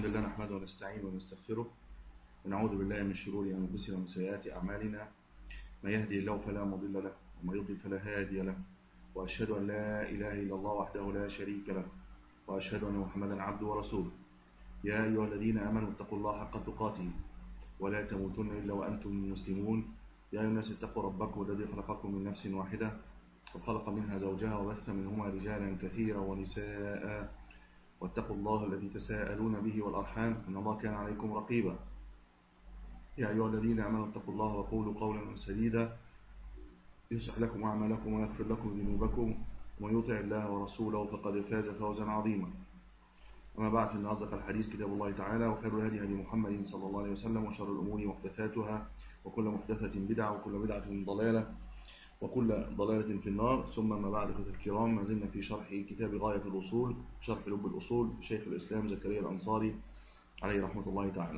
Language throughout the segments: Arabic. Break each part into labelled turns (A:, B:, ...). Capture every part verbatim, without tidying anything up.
A: الحمد لله نحمده ونستعينه ونستغفره ونعوذ بالله من شرور أنفسنا ومن سيئات أعمالنا. من يهدي الله فلا مضل له ومن يضلل فلا هادي له، وأشهد أن لا إله إلا الله وحده لا شريك له، وأشهد أن محمدا عبده ورسوله. يا أيها الذين آمنوا اتقوا الله حق تقاته ولا تموتن إلا وأنتم مسلمون. يا أيها الناس اتقوا ربكم الذي خلقكم من نفس واحدة وخلق منها زوجها وبث منهما رجالا كثيرا ونساء، واتقوا الله الذي تساءلون به والأرحام إن الله كان عليكم رقيبا. يا أيها الذين آمنوا اتقوا الله وقولوا قولا سديدا يصلح لكم أعمالكم ويغفر لكم ذنوبكم، ومن يطع الله ورسوله فقد فاز فوزا عظيما. أما بعد، فإن أصدق الحديث كتاب الله تعالى، وخير الهدي هدي محمد صلى الله عليه وسلم، وشر الأمور محدثاتها، وكل محدثة بدعة، وكل بدعة ضلالة، وكل ضلالة في النار. ثم ما بعد، أخوتي الكرام، ما زلنا في شرح كتاب غاية الأصول، شرح لب الأصول شيخ الإسلام زكريا الأنصاري عليه رحمة الله تعالى.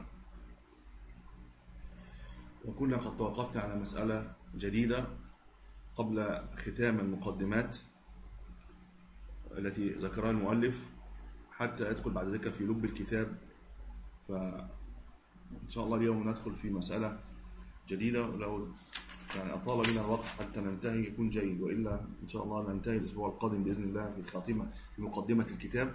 A: وكنا قد توقفنا على مسألة جديدة قبل ختام المقدمات التي ذكرها المؤلف، حتى يدخل بعد ذلك في لب الكتاب. فإن شاء الله اليوم ندخل في مسألة جديدة، لو يعني أطال بنا الوقت حتى ننتهي يكون جيد، وإلا إن شاء الله ننتهي الأسبوع القادم بإذن الله في خاتمة في مقدمة الكتاب،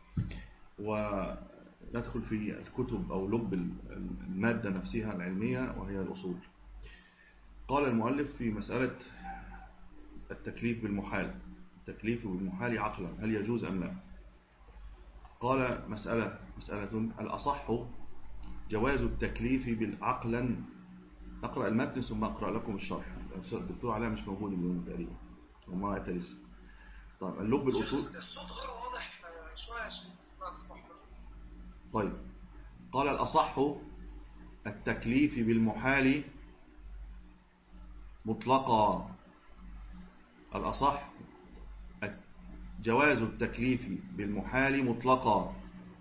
A: وندخل في الكتب أو لب المادة نفسها العلمية وهي الأصول. قال المؤلف في مسألة التكليف بالمحال، التكليف بالمحال عقلا هل يجوز أم لا؟ قال مسألة مسألة الأصح جواز التكليف بالعقلا. أقرأ المتن ثم أقرأ لكم الشرح. الدكتور علاء مش موجود اليوم تقريبا، وما أتى لسه. طيب اللب الأصول.
B: الصوت غير واضح شوية عشان
A: طيب قال الأصح التكليف بالمحال مطلقا. الأصح جواز التكليف بالمحال مطلقا.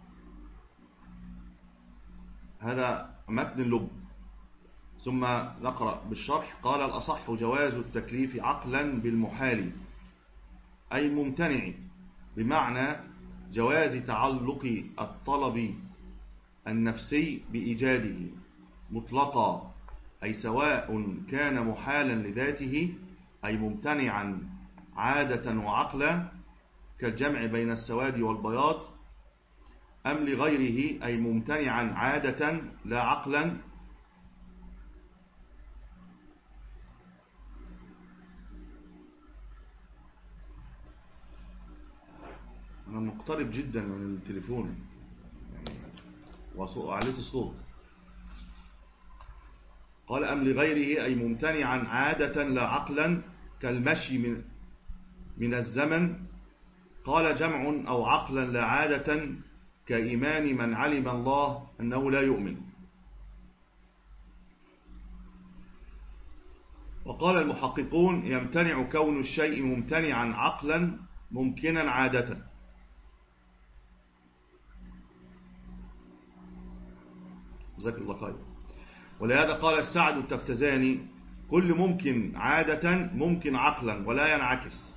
A: هذا متن اللب. ثم نقرأ بالشرح. قال الأصح جواز التكليف عقلا بالمحال أي ممتنع، بمعنى جواز تعلق الطلب النفسي بإيجاده مطلقا، أي سواء كان محالا لذاته أي ممتنعا عادة وعقلا كالجمع بين السواد والبياض، أم لغيره أي ممتنعا عادة لا عقلا أنا مقترب جدا من التليفون وعليت الصوت. قال أم لغيره أي ممتنعا عادة لا عقلا كالمشي من, من الزمن. قال جمع أو عقلا لا عادة كإيمان من علم الله أنه لا يؤمن. وقال المحققون يمتنع كون الشيء ممتنعا عقلا ممكنا عادة. جزاك الله خير. ولهذا قال السعد التفتزاني كل ممكن عادة ممكن عقلا ولا ينعكس.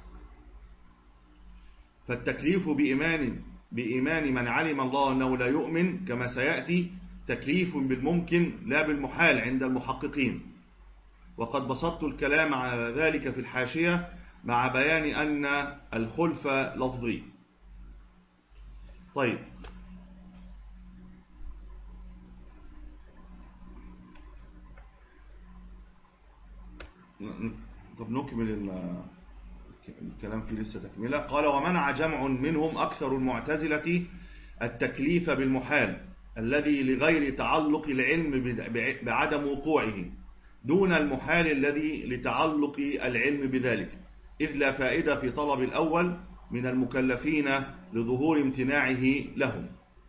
A: فالتكليف بإيمان بإيمان من علم الله أنه لا يؤمن كما سيأتي تكليف بالممكن لا بالمحال عند المحققين. وقد بسطت الكلام على ذلك في الحاشية مع بيان أن الخلف لفظي. طيب طب نكمل الكلام فيه لسه تكملة. قال ومنع جمع منهم أكثر المعتزلة التكليف بالمحال الذي لغير تعلق العلم بعدم وقوعه دون المحال الذي لتعلق العلم بذلك، إذ لا فائدة في طلب الأول من المكلفين لظهور امتناعه لهم.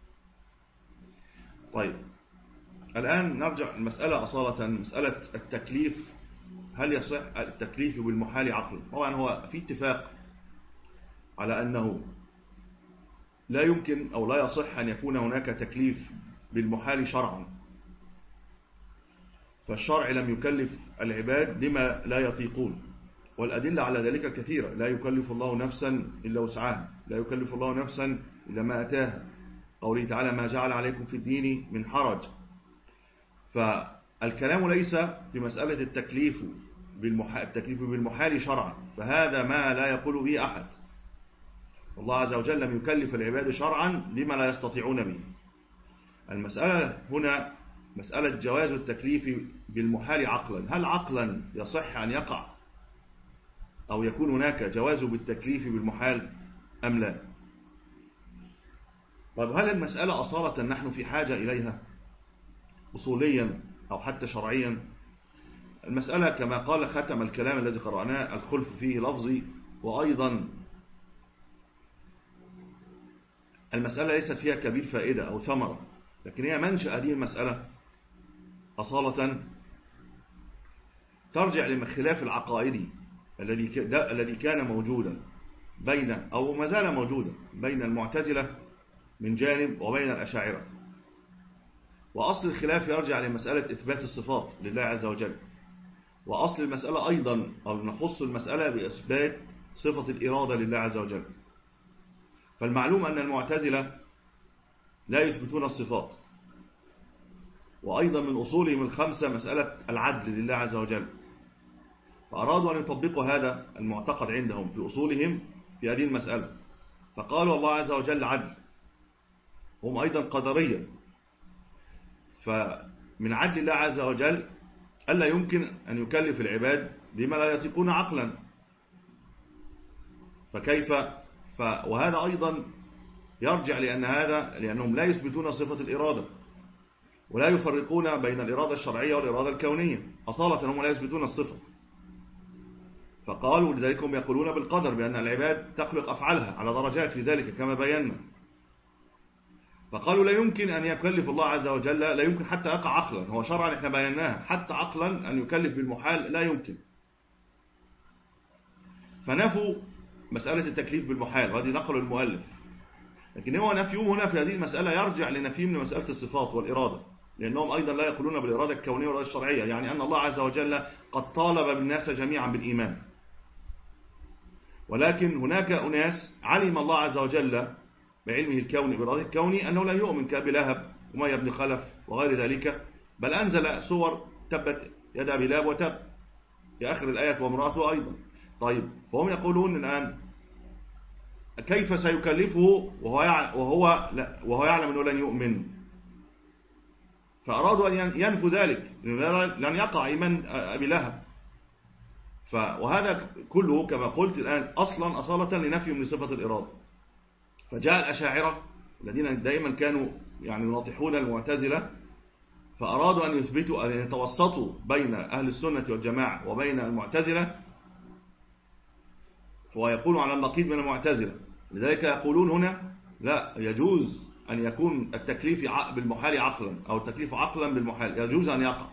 A: طيب الآن نرجع المسألة أصالة، مسألة التكليف هل يصح التكليف بالمحال عقلا؟ طبعا هو في اتفاق على أنه لا يمكن أو لا يصح أن يكون هناك تكليف بالمحال شرعا، فالشرع لم يكلف العباد بما لا يطيقون، والأدلة على ذلك كثيرة. لا يكلف الله نفسا إلا وسعها، لا يكلف الله نفسا إلا ما أتاها. قوله تعالى ما جعل عليكم في الدين من حرج. فالكلام ليس في مسألة التكليف بالمحال, التكليف بالمحال شرعا، فهذا ما لا يقول به أحد. الله عز وجل لم يكلف العباد شرعا لما لا يستطيعون به. المسألة هنا مسألة جواز التكليف بالمحال عقلا. هل عقلا يصح أن يقع أو يكون هناك جواز بالتكليف بالمحال أم لا؟ طيب هل المسألة أصالة نحن في حاجة إليها أصوليا أو حتى شرعيا؟ المسألة كما قال ختم الكلام الذي قرأناه الخلف فيه لفظي، وأيضا المسألة ليست فيها كبير فائدة أو ثمرة، لكن هي منشأ هذه المسألة أصالة ترجع للخلاف العقائدي الذي الذي كان موجودا بين أو ما زال موجودا بين المعتزلة من جانب وبين الأشاعرة. وأصل الخلاف يرجع لمسألة إثبات الصفات لله عز وجل، وأصل المسألة أيضا أو نخص المسألة بإثبات صفة الإرادة لله عز وجل. فالمعلوم أن المعتزلة لا يثبتون الصفات، وأيضا من أصولهم الخمسة مسألة العدل لله عز وجل، فأرادوا أن يطبقوا هذا المعتقد عندهم في أصولهم في هذه المسألة، فقالوا الله عز وجل عدل. هم أيضا قدرية، فمن عدل الله عز وجل ألا يمكن أن يكلف العباد بما لا يطيقون عقلا، فكيف ف وهذا أيضا يرجع لأن هذا لأنهم لا يثبتون صفة الإرادة ولا يفرقون بين الإرادة الشرعية والإرادة الكونية، أصالة هم لا يثبتون الصفة. فقالوا لذلك هم يقولون بالقدر بأن العباد تخلق أفعالها على درجات في ذلك كما بينا. فقالوا لا يمكن أن يكلف الله عز وجل، لا يمكن حتى يقع عقلا، هو شرعا احنا بيناها حتى عقلا أن يكلف بالمحال لا يمكن. فنفوا مسألة التكليف بالمحال، وهذه نقل المؤلف، لكن هو نفيهم هنا في هذه المسألة يرجع لنفيهم لمسألة الصفات والإرادة، لأنهم أيضا لا يقولون بالإرادة الكونية والإرادة الشرعية، يعني أن الله عز وجل قد طالب بالناس جميعا بالإيمان، ولكن هناك أناس علم الله عز وجل بعلمه الكوني بإرادة الكوني أنه لا يؤمن كأبي لهب وأمية بن خلف وغير ذلك، بل أنزل سور تبت يد أبي لهب وتب في آخر الآية وامرأته أيضا. طيب فهم يقولون الآن كيف سيكلفه وهو وهو وهو يعلم أنه لن يؤمن؟ فأرادوا أن ينفوا ذلك لن يقع إيمان أبي لهب. وهذا كله كما قلت الآن أصلا أصالة لنفيهم لصفة الإرادة. فجاء الأشاعرة الذين دائما كانوا يعني يناطحون المعتزلة، فأرادوا أن يثبتوا أن يتوسطوا بين أهل السنة والجماعة وبين المعتزلة، ويقولوا على النقيض من المعتزلة. لذلك يقولون هنا لا يجوز أن يكون التكليف بالمحال عقلا أو التكليف عقلا بالمحال، يجوز أن يقع.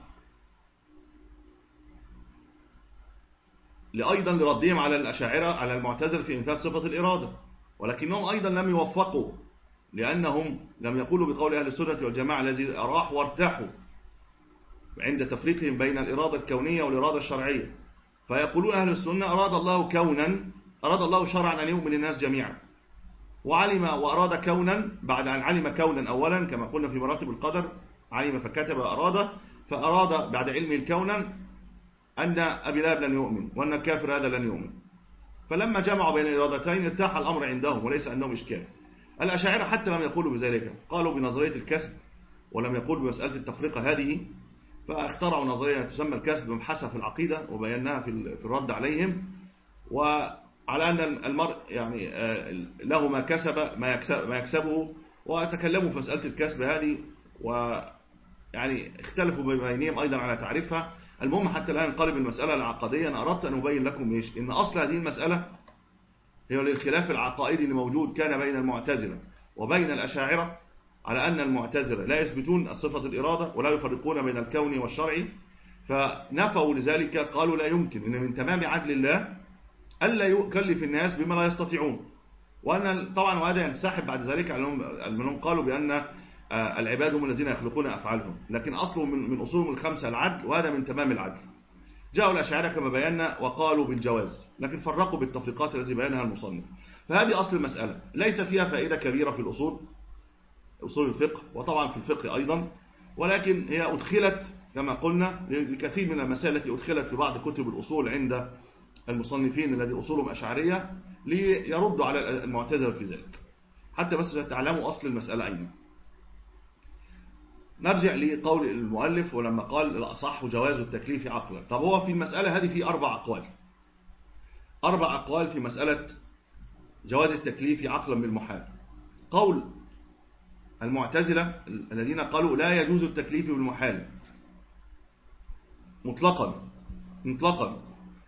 A: لأيضا لردهم على الأشاعرة على المعتزلة في إنفاذ صفة الإرادة، ولكنهم أيضا لم يوفقوا، لأنهم لم يقولوا بقول أهل السنة والجماعة الذي أراحوا وارتاحوا عند تفريقهم بين الإرادة الكونية والإرادة الشرعية. فيقولون أهل السنة أراد الله كونا، أراد الله شرعا أن يؤمن الناس جميعا، وعلم وأراد كونا بعد أن علم كونا أولا كما قلنا في مراتب القدر، علم فكتب أراد، فأراد بعد علم الكونا أن أبي لهب لن يؤمن وأن الكافر هذا لن يؤمن. فلما جمعوا بين الإرادتين ارتاح الأمر عندهم وليس عندهم إشكال. الأشاعرة حتى لم يقولوا بذلك، قالوا بنظرية الكسب ولم يقولوا بمسألة التفرقة هذه، فاخترعوا نظرية تسمى الكسب بمحسها في العقيدة وبيناها في الرد عليهم، وعلى أن المرء يعني له ما كسب ما يكسب ما يكسبه، وتكلموا في مسألة الكسب هذه ويعني اختلفوا بينهم أيضا على تعريفها. المهم حتى الآن قلب المسألة العقدية. أنا أردت أن أبين لكم إيش إن أصل هذه المسألة هي للخلاف العقائدي اللي موجود كان بين المعتزلة وبين الأشاعرة، على أن المعتزلة لا يثبتون الصفة الإرادة ولا يفرقون بين الكوني والشرعي، فنفوا لذلك قالوا لا يمكن إن من تمام عدل الله ألا يكلف الناس بما لا يستطيعون. وأن طبعا وهذا ينسحب بعد ذلك أنهم قالوا بأن العباد هم الذين يخلقون أفعالهم، لكن أصله من أصولهم الخمسة العدل، وهذا من تمام العدل. جاءوا الأشاعرة كما بينا وقالوا بالجواز، لكن فرقوا بالتفريقات التي بينها المصنف. فهذه أصل المسألة، ليس فيها فائدة كبيرة في الأصول، أصول الفقه، وطبعا في الفقه أيضا، ولكن هي أدخلت كما قلنا لكثير من المسائل التي أدخلت في بعض كتب الأصول عند المصنفين الذي أصولهم أشعرية ليردوا على المعتزلة في ذلك، حتى بس تعلموا أصل المسألة أين. نرجع لقول المؤلف ولما قال الأصح جواز التكليف عقلا. طب هو في المسألة هذه في أربع أقوال أربع أقوال في مسألة جواز التكليف عقلا بالمحال. قول المعتزلة الذين قالوا لا يجوز التكليف بالمحال مطلقا مطلقا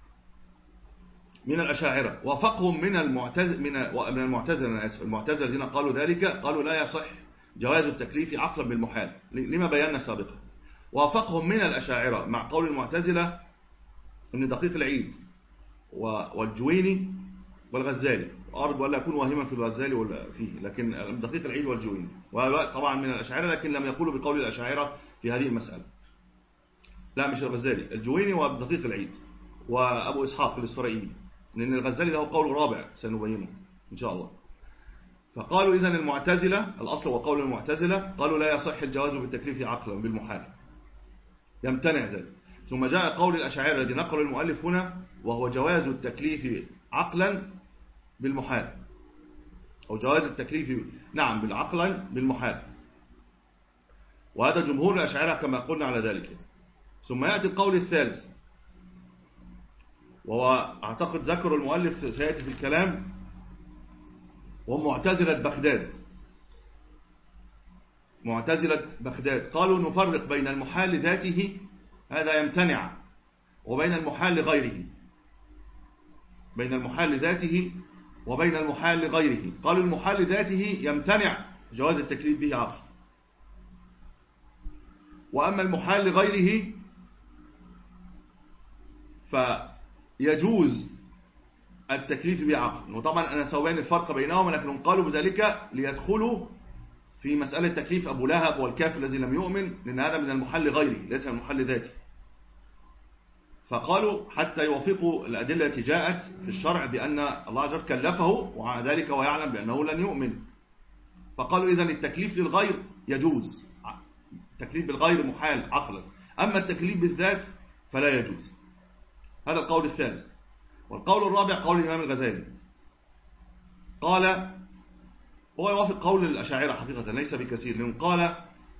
A: من الأشاعرة، وافقهم من المعتزلة من المعتزلة أنا آسف المعتزلة الذين قالوا ذلك، قالوا لا يصح جواز التكليف عقلا بالمحال لما بينا سابقا. وافقهم من الأشاعرة مع قول المعتزلة أن دقيق العيد والجويني والغزالي، أرد ولا أكون واهما في الغزالي ولا فيه، لكن دقيق العيد والجويني طبعا من الأشاعرة، لكن لم يقولوا بقول الأشاعرة في هذه المسألة. لا مش الغزالي، الجويني ودقيق العيد وأبو إسحاق الإسفرائيلي، لأن الغزالي له قول رابع سنبينه إن شاء الله. فقالوا إذن المعتزلة الأصل وقول المعتزلة قالوا لا يصح الجواز بالتكليف عقلا بالمحال، يمتنع ذلك. ثم جاء قول الأشاعرة الذي نقل المؤلف هنا وهو جواز التكليف عقلا بالمحال، أو جواز التكليف نعم بالعقلا بالمحال، وهذا جمهور الأشاعرة كما قلنا على ذلك. ثم يأتي القول الثالث وهو أعتقد ذكر المؤلف سيأتي في الكلام، ومعتزلة بغداد. معتزلة بغداد قالوا نفرق بين المحال ذاته هذا يمتنع وبين المحال لغيره، بين المحال ذاته وبين المحال لغيره. قالوا المحال ذاته يمتنع جواز التكليف به عقل، وأما المحال لغيره فيجوز التكليف بعقل. وطبعا أنا سوين الفرق بينهم، لكنهم قالوا بذلك ليدخلوا في مسألة تكليف أبو لهب والكافر الذي لم يؤمن، لأن هذا من المحل غيره ليس من المحل ذاته. فقالوا حتى يوافقوا الأدلة التي جاءت في الشرع بأن الله عز وجل كلفه ومع ذلك ويعلم بأنه لن يؤمن. فقالوا إذن التكليف للغير يجوز، التكليف بالغير محال عقلا، أما التكليف بالذات فلا يجوز. هذا القول الثالث. والقول الرابع قول الإمام الغزالي، قال هو يوافق قول الأشاعرة حقيقة ليس بكثير، لأنه قال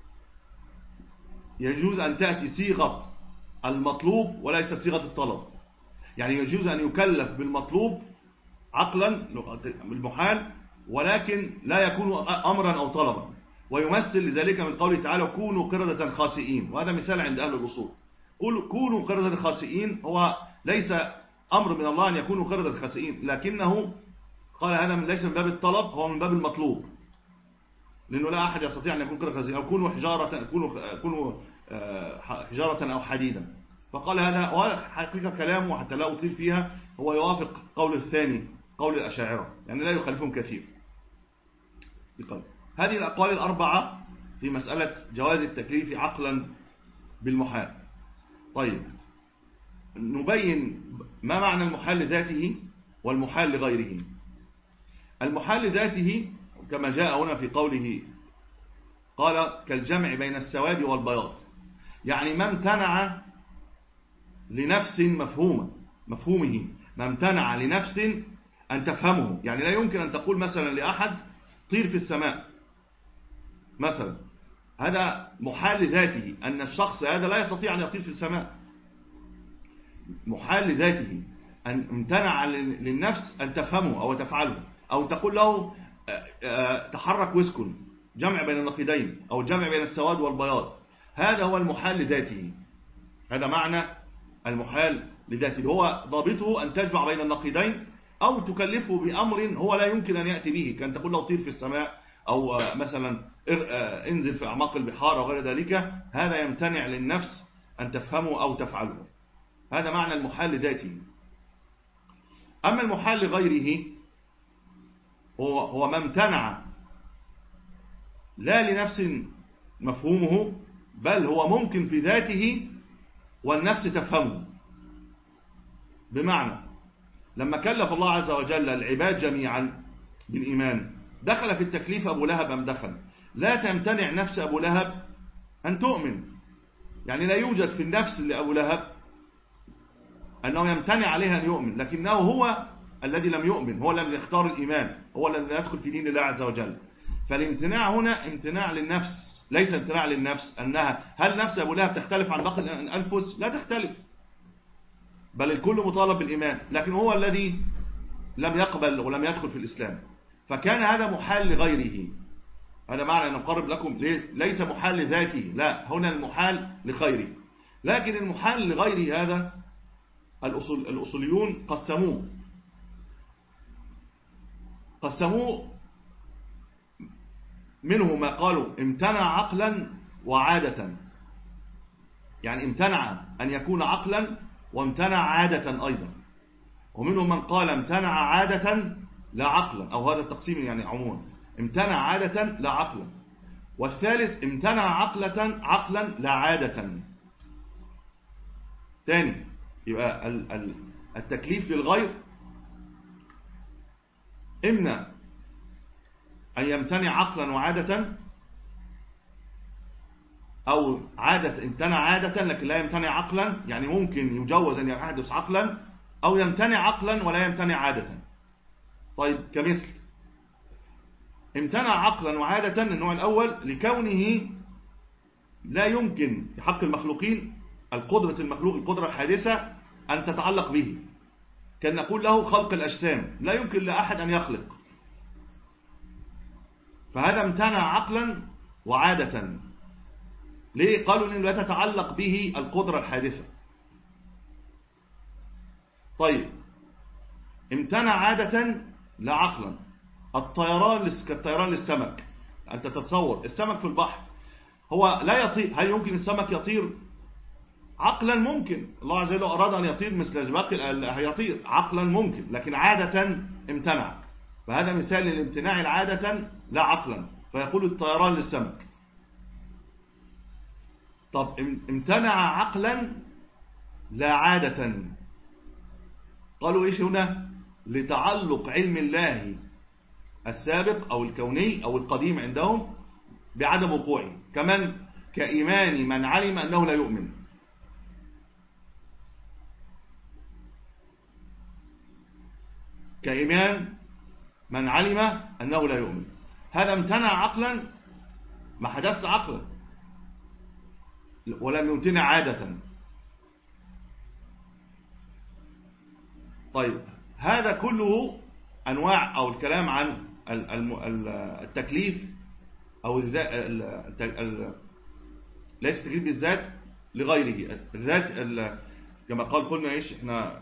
A: يجوز أن تأتي صيغة المطلوب وليست صيغة الطلب، يعني يجوز أن يكلف بالمطلوب عقلا بالمحال ولكن لا يكون أمرا أو طلبا، ويمثل لذلك من قوله تعالى كونوا قردة خاسئين، وهذا مثال عند أهل الأصول. كونوا قردة خاسئين هو ليس أمر من الله أن يكونوا قردة خاسئين، لكنه قال هذا من ليس من باب الطلب، هو من باب المطلوب، لأنه لا أحد يستطيع أن يكون قردة خاسئين، أو كونوا حجارة كونوا كونوا حجارة أو حديدا. فقال هذا حقيقة كلامه حتى لا أطيل فيها هو يوافق قول الثاني قول الأشاعرة، يعني لا يخالفهم كثير بقول. هذه الأقوال الأربعة في مسألة جواز التكليف عقلا بالمحال. طيب نبين ما معنى المحال لذاته والمحال لغيره. المحال لذاته كما جاء هنا في قوله قال كالجمع بين السواد والبياض، يعني ما امتنع لنفس مفهومه مفهومه ما امتنع لنفس أن تفهمه. يعني لا يمكن أن تقول مثلا لأحد طير في السماء مثلا، هذا محال لذاته أن الشخص هذا لا يستطيع أن يطير في السماء، محال لذاته أن امتنع للنفس أن تفهمه أو تفعله، أو تقول له تحرك واسكن، جمع بين النقيضين أو جمع بين السواد والبياض، هذا هو المحال لذاته. هذا معنى المحال لذاته، هو ضابطه أن تجمع بين النقيضين أو تكلفه بأمر هو لا يمكن أن يأتي به، كان تقول له طير في السماء أو مثلا انزل في أعماق البحار أو غير ذلك، هذا يمتنع للنفس أن تفهمه أو تفعله. هذا معنى المحال لذاته. أما المحال لغيره هو هو ما امتنع لا لنفس مفهومه، بل هو ممكن في ذاته والنفس تفهمه. بمعنى لما كلف الله عز وجل العباد جميعا بالإيمان، دخل في التكليف أبو لهب أم دخل؟ لا تمتنع نفس أبو لهب أن تؤمن، يعني لا يوجد في النفس لأبو لهب أنه يمتنع عليها أن يؤمن، لكنه هو الذي لم يؤمن، هو الذي يختار الإيمان، هو الذي يدخل في دين الله عز وجل. فالامتناع هنا امتناع للنفس، ليس امتناع للنفس أنها، هل نفس أبو لهب تختلف عن باقي الأنفس؟ لا تختلف، بل الكل مطالب بالإيمان، لكن هو الذي لم يقبل ولم يدخل في الإسلام، فكان هذا محال لغيره. هذا معنى أن نقرب لكم، ليس محال لذاته، لا، هنا المحال لخيره. لكن المحال لغيره هذا الأصول الأصوليون قسموه قسموه منه ما قالوا امتنع عقلا وعادة، يعني امتنع أن يكون عقلا وامتنع عادة أيضا، ومنهم من قال امتنع عادة لا عقلا، أو هذا التقسيم يعني عموما امتنع عادة لا عقلا، والثالث امتنع عقلة عقلا لا عادة. ثاني يبقى التكليف للغير إما أن يمتنع عقلا وعادة، أو عادة امتنع عادة لكن لا يمتنع عقلا، يعني ممكن يجوز أن يحدث عقلا، أو يمتنع عقلا ولا يمتنع عادة. طيب كمثل امتنع عقلا وعادة النوع الأول لكونه لا يمكن في حق المخلوقين القدرة المخلوق القدرة الحادثة أن تتعلق به، كان نقول له خلق الأجسام، لا يمكن لأحد أن يخلق، فهذا امتنع عقلا وعادة. ليه؟ قالوا إنه لا تتعلق به القدرة الحادثة. طيب امتنع عادة لا عقلا، الطيران كالطيران للسمك، أنت تتصور السمك في البحر هو لا يطير، هل يمكن السمك يطير؟ عقلا ممكن، الله عز وجل أراد أن يطير مثل باقي هيطير، عقلا ممكن، لكن عادة امتنع، فهذا مثال للامتناع العادة لا عقلا، فيقول الطيران للسمك. طب امتنع عقلا لا عادة، قالوا إيش هنا؟ لتعلق علم الله السابق أو الكوني أو القديم عندهم بعدم وقوعه، كمن كإيمان من علم أنه لا يؤمن. كإيمان من علم أنه لا يؤمن، هذا امتنع عقلا، ما حدث عقلا، ولم يمتنع عادة. طيب هذا كله أنواع أو الكلام عن التكليف أو الذات، ليس التكليف بالذات لغيره، الذات كما قال قلنا إيش إحنا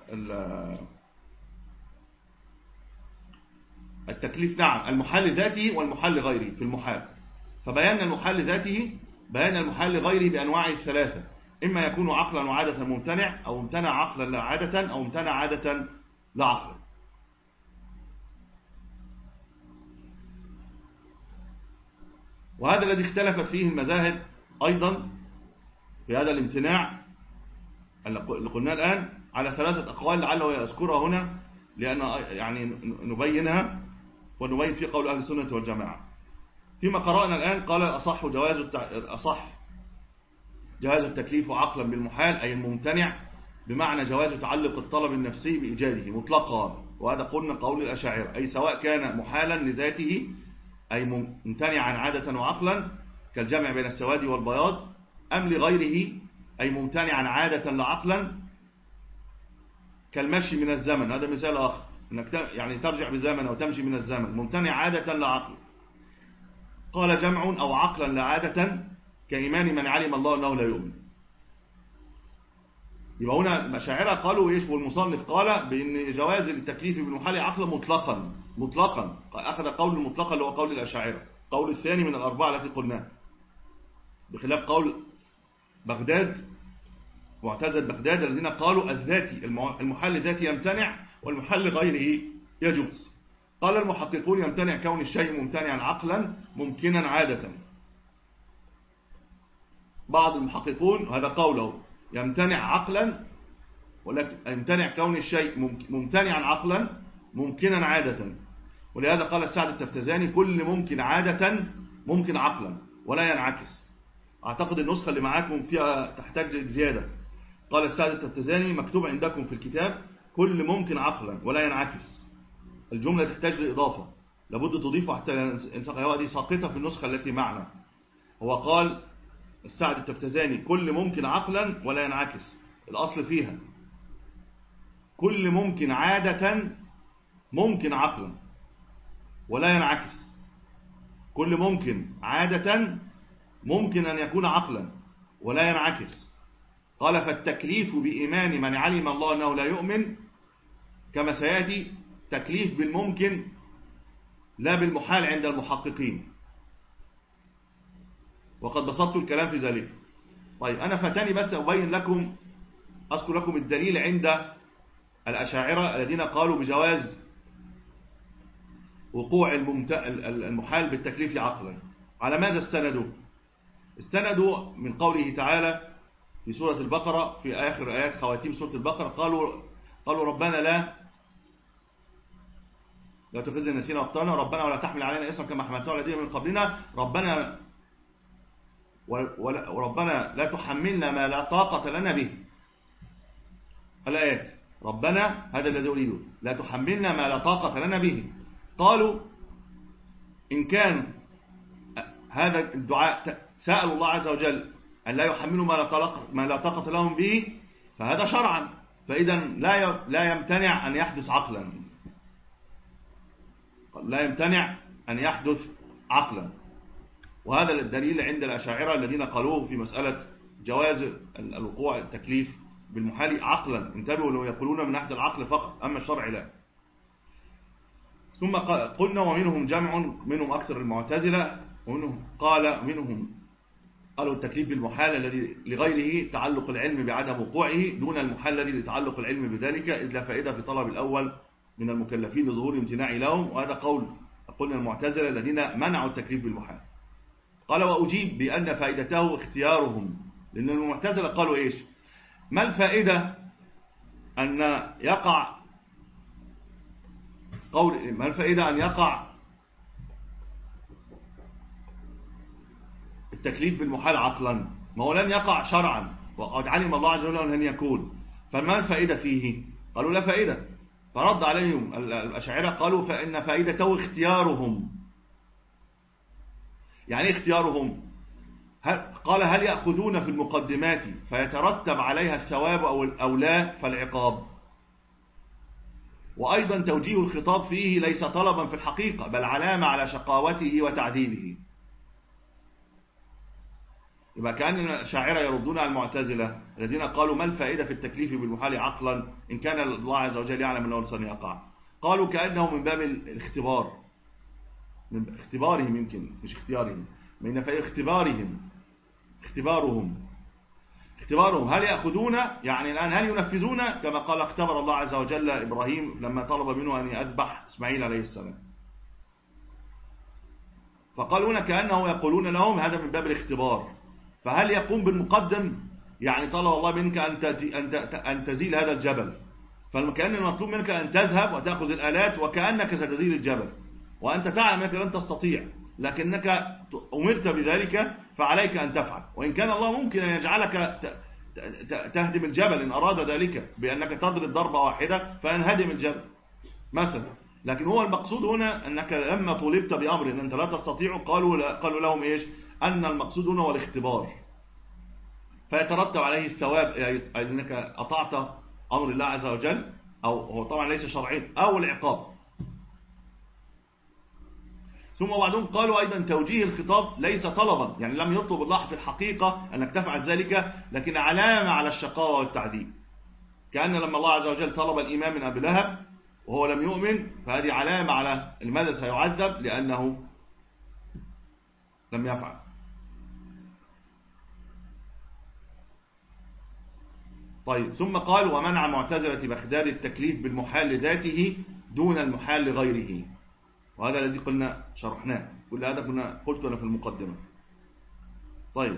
A: التكليف، نعم، المحال لذاته والمحال لغيره. في المحال فبيان المحال لذاته، بيان المحال لغيره بأنواعه الثلاثة، إما يكون عقلا وعادة ممتنع، أو امتنع عقلا لا عادة، أو امتنع عادة لا عقلا. وهذا الذي اختلفت فيه المذاهب أيضا في هذا الامتناع اللي قلنا الآن على ثلاثة أقوال، لعله يذكرها هنا لأن يعني نبينها ونبين في قول أهل السنة والجماعة. فيما قرأنا الآن قال الأصح جواز الأصح جواز التكليف عقلا بالمحال، أي الممتنع، بمعنى جواز تعلق الطلب النفسي بإيجاده مطلقا، وهذا قلنا قول الأشاعرة، أي سواء كان محالا لذاته أي ممتنعا عادة وعقلا كالجمع بين السواد والبياض، أم لغيره أي ممتنعا عادة لا عقلا كالمشي من الزمن، هذا مثال آخر، انك يعني ترجع بزمن أو تمشي من الزمن، ممتنع عادة لا عقلا. قال جمع أو عقلا لا عادة كإيمان من علم الله أنه لا يؤمن. يبقى هنا المشاعرة قالوا إيش، والمصنف قال بأن جواز التكليف بالمحال عقلا مطلقا مطلقا، أخذ قول المطلقا اللي هو قول الأشاعرة، قول الثاني من الأربعة التي قلناها، بخلاف قول بغداد معتزلة بغداد الذين قالوا الذاتي المحال الذاتي يمتنع والمحال غيره يجوز. قال المحققون يمتنع كون الشيء ممتنعا عقلا ممكنا عادة. بعض المحققون هذا قوله يمتنع عقلا، ولكن يمتنع كون الشيء ممتنعا عقلا ممكنا عادة، ولهذا قال السعد التفتزاني كل ممكن عادة ممكن عقلا ولا ينعكس. أعتقد النسخة اللي معاكم فيها تحتاج لزيادة. قال السعدي التفتزاني مكتوب عندكم في الكتاب كل ممكن عقلا ولا ينعكس، الجملة تحتاج لإضافة، لابد تضيفه حتى هو دي ساقطة في النسخة التي معنا. هو قال السعدي التفتزاني كل ممكن عقلا ولا ينعكس، الأصل فيها كل ممكن عادة ممكن عقلا ولا ينعكس، كل ممكن عادة ممكن أن يكون عقلا ولا ينعكس. قال فالتكليف بإيمان من علم الله أنه لا يؤمن كما سيأتي تكليف بالممكن لا بالمحال عند المحققين، وقد بسطت الكلام في ذلك. طيب أنا فتاني بس أبين لكم أذكر لكم الدليل عند الأشاعرة الذين قالوا بجواز وقوع المحال بالتكليف عقلا. على ماذا استندوا؟ استندوا من قوله تعالى في سورة البقرة في آخر آيات خواتيم سورة البقرة، قالوا قالوا ربنا لا لا تخزنا نسينا واخطأنا، ربنا ولا تحمل علينا اسما كما حملته على الذين من قبلنا، ربنا وربنا لا تحملنا ما لا طاقة لنا به. الآيات ربنا هذا الذي أريده لا تحملنا ما لا طاقة لنا به. قالوا إن كان هذا الدعاء سألوا الله عز وجل أن لا يحملوا ما لا طاقة ما لا طاقة لهم به، فهذا شرعا، فإذا لا لا يمتنع أن يحدث عقلا، لا يمتنع أن يحدث عقلا. وهذا الدليل عند الأشاعرة الذين قالوه في مسألة جواز الوقوع التكليف بالمحال عقلا. انتبهوا لو يقولون من ناحية العقل فقط، أما الشرع لا. ثم قلنا ومنهم جمع، منهم أكثر المعتزلة، ومنهم قال منهم قالوا التكليف بالمحال الذي لغيره تعلق العلم بعدم وقوعه دون المحال الذي لتعلق العلم بذلك، إذ لا فائدة في طلب الأول من المكلفين لظهور امتناع لهم. وهذا قول قلنا المعتزلة الذين منعوا التكليف بالمحال. قال وأجيب بأن فائدته اختيارهم، لأن المعتزلة قالوا إيش؟ ما الفائدة أن يقع قول ما الفائدة أن يقع التكليف بالمحال عقلا؟ ما هو لن يقع شرعا وقد علم الله عز وجل أن يكون، فما الفائدة فيه؟ قالوا لا فائدة. فرد عليهم الأشاعرة قالوا فإن فائدته اختيارهم. يعني اختيارهم؟ هل قال هل يأخذون في المقدمات فيترتب عليها الثواب أو لا فالعقاب؟ وأيضا توجيه الخطاب فيه ليس طلبا في الحقيقة بل علامة على شقاوته وتعذيبه. يبقى كأن الأشاعرة يردون على المعتزلة الذين قالوا ما الفائدة في التكليف بالمحال عقلا إن كان الله عز وجل يعلم أنه لن يقع. قالوا كأنه من باب الاختبار، من اختبارهم، يمكن مش اختيارهم، من فائدة اختبارهم اختبارهم اختبارهم هل يأخذون، يعني الآن هل ينفذون كما قال اختبر الله عز وجل إبراهيم لما طلب منه أن يذبح إسماعيل عليه السلام. فقالون كأنه يقولون لهم هذا من باب الاختبار، فهل يقوم بالمقدم؟ يعني طلب الله منك أن تزيل هذا الجبل، فكأن المطلوب منك أن تذهب وتأخذ الآلات وكأنك ستزيل الجبل وأنت تعلم أنك لن تستطيع، لكنك أمرت بذلك فعليك أن تفعل. وإن كان الله ممكن أن يجعلك تهدم الجبل إن أراد ذلك بأنك تضرب ضربة واحدة فأنهدم الجبل مثلا، لكن هو المقصود هنا أنك لما طلبت بأمر أن أنت لا تستطيع قالوا قالوا لهم إيش؟ أن المقصود هنا هو الاختبار، فيترتب عليه الثواب أنك أطعت أمر الله عز وجل، أو هو طبعا ليس شرعي، أو العقاب. ثم بعدهم قالوا أيضا توجيه الخطاب ليس طلبا، يعني لم يطلب الله في الحقيقة أنك تفعل ذلك، لكن علامة على الشقاوة والتعذيب. كأن لما الله عز وجل طلب الإيمان من أبي لهب وهو لم يؤمن، فهذه علامة على لماذا سيعذب لأنه لم يفعل. طيب ثم قال ومنع معتزلة بغداد التكليف بالمحال لذاته دون المحال لغيره، وهذا الذي قلنا شرحناه، كل هذا كنا قلت أنا في المقدمة. طيب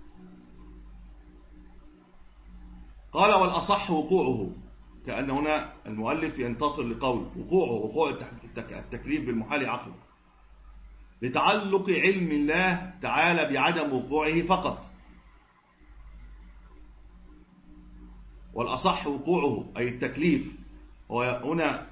A: قال والأصح وقوعه، كأن هنا المؤلف ينتصر لقول وقوعه وقوع التكليف بالمحال عقل، لتعلق علم الله تعالى بعدم وقوعه فقط، والأصح وقوعه أي التكليف. وهنا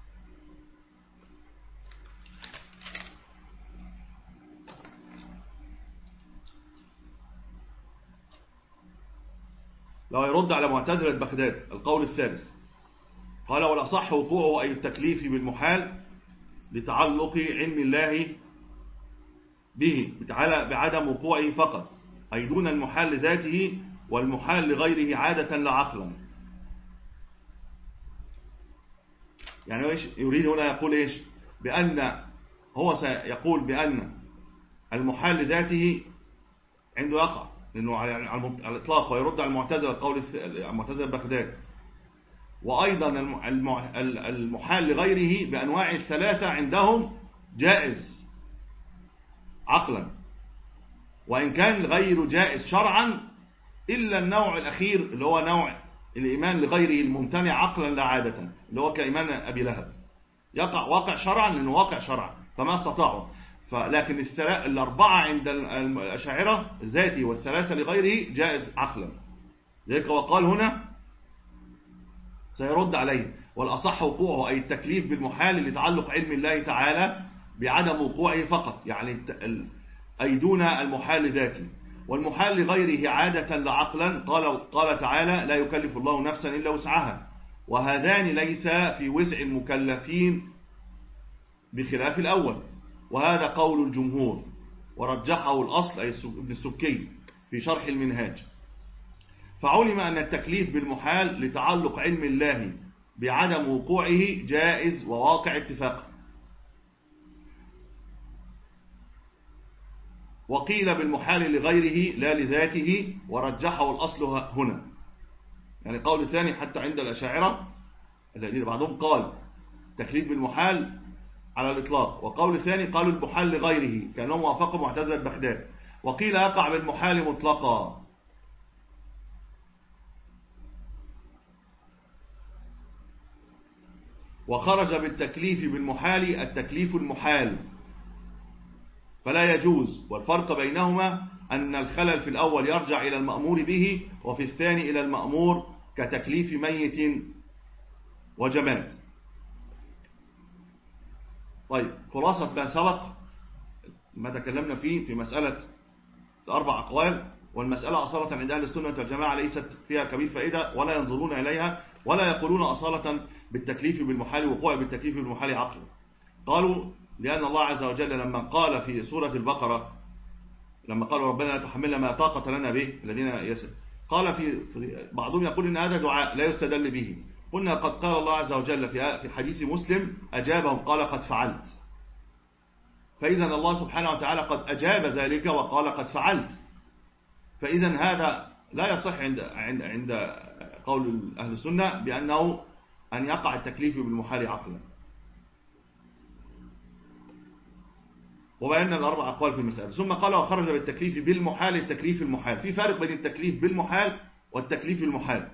A: لو يرد على معتزلة بغداد القول الثالث، قال والأصح وقوعه أي التكليف بالمحال لتعلق علم الله به تعالى بعدم وقوعه فقط، أي دون المحال لذاته والمحال لغيره عادة لا عقلا. يعني إيش يريد هنا؟ يقول إيش؟ بأن هو سيقول بأن المحال لذاته عنده يقع، لأنه على الإطلاق، ويرد على المعتزلة قول المعتزلة بغداد. وأيضا المحال لغيره بأنواع الثلاثة عندهم جائز عقلا، وإن كان غير جائز شرعا إلا النوع الأخير اللي هو نوع الإيمان لغيره الممتنع عقلا لا عادة، اللي هو كإيمان أبي لهب، يقع واقع شرعا لأنه واقع شرعا فما استطاعوا. فلكن الأربعة عند الأشاعرة ذاتي والثلاثة لغيره جائز عقلا. ذلك وقال هنا سيرد عليه والأصح وقوعه أي التكليف بالمحال لتعلق علم الله تعالى بعدم وقوعه فقط، يعني أي دون المحال ذاتي، والمحال لغيره عادة لا عقلا. قال قال تعالى لا يكلف الله نفسا إلا وسعها، وهذان ليس في وسع المكلفين بخلاف الأول، وهذا قول الجمهور ورجحه الأصل أي ابن السبكي في شرح المنهاج. فعلم أن التكليف بالمحال لتعلق علم الله بعدم وقوعه جائز وواقع اتفاقا. وقيل بالمحال لغيره لا لذاته ورجحه الأصل هنا، يعني قول الثاني حتى عند الأشاعرة الذين بعضهم قال تكليف بالمحال على الإطلاق، وقول الثاني قالوا المحال لغيره كأنهم وافقوا معتزلة بغداد. وقيل يقع بالمحال مطلقا، وخرج بالتكليف بالمحال التكليف المحال فلا يجوز. والفرق بينهما أن الخلل في الأول يرجع إلى المأمور به، وفي الثاني إلى المأمور كتكليف ميت وجماد. طيب خلاصة ما سبق ما تكلمنا فيه في مسألة الأربع أقوال، والمسألة أصالة عند أهل السنة والجماعة ليست فيها كبير فائدة ولا ينظرون إليها ولا يقولون أصالة بالتكليف بالمحال وقوع بالتكليف بالمحال عقلا. قالوا لأن الله عز وجل لما قال في سورة البقرة لما قال ربنا لا تحملنا ما طاقة لنا به الذين يسأل، قال في بعضهم يقول إن هذا دعاء لا يستدل به. قلنا قد قال الله عز وجل في حديث مسلم أجابهم قال قد فعلت، فإذا الله سبحانه وتعالى قد أجاب ذلك وقال قد فعلت، فإذا هذا لا يصح عند عند عند قول أهل السنة بأنه أن يقع التكليف بالمحال عقلا. وبينا الأربع أقوال في المسألة. ثم قال وخرج بالتكليف بالمحال التكليف المحال. في فرق بين التكليف بالمحال والتكليف المحال.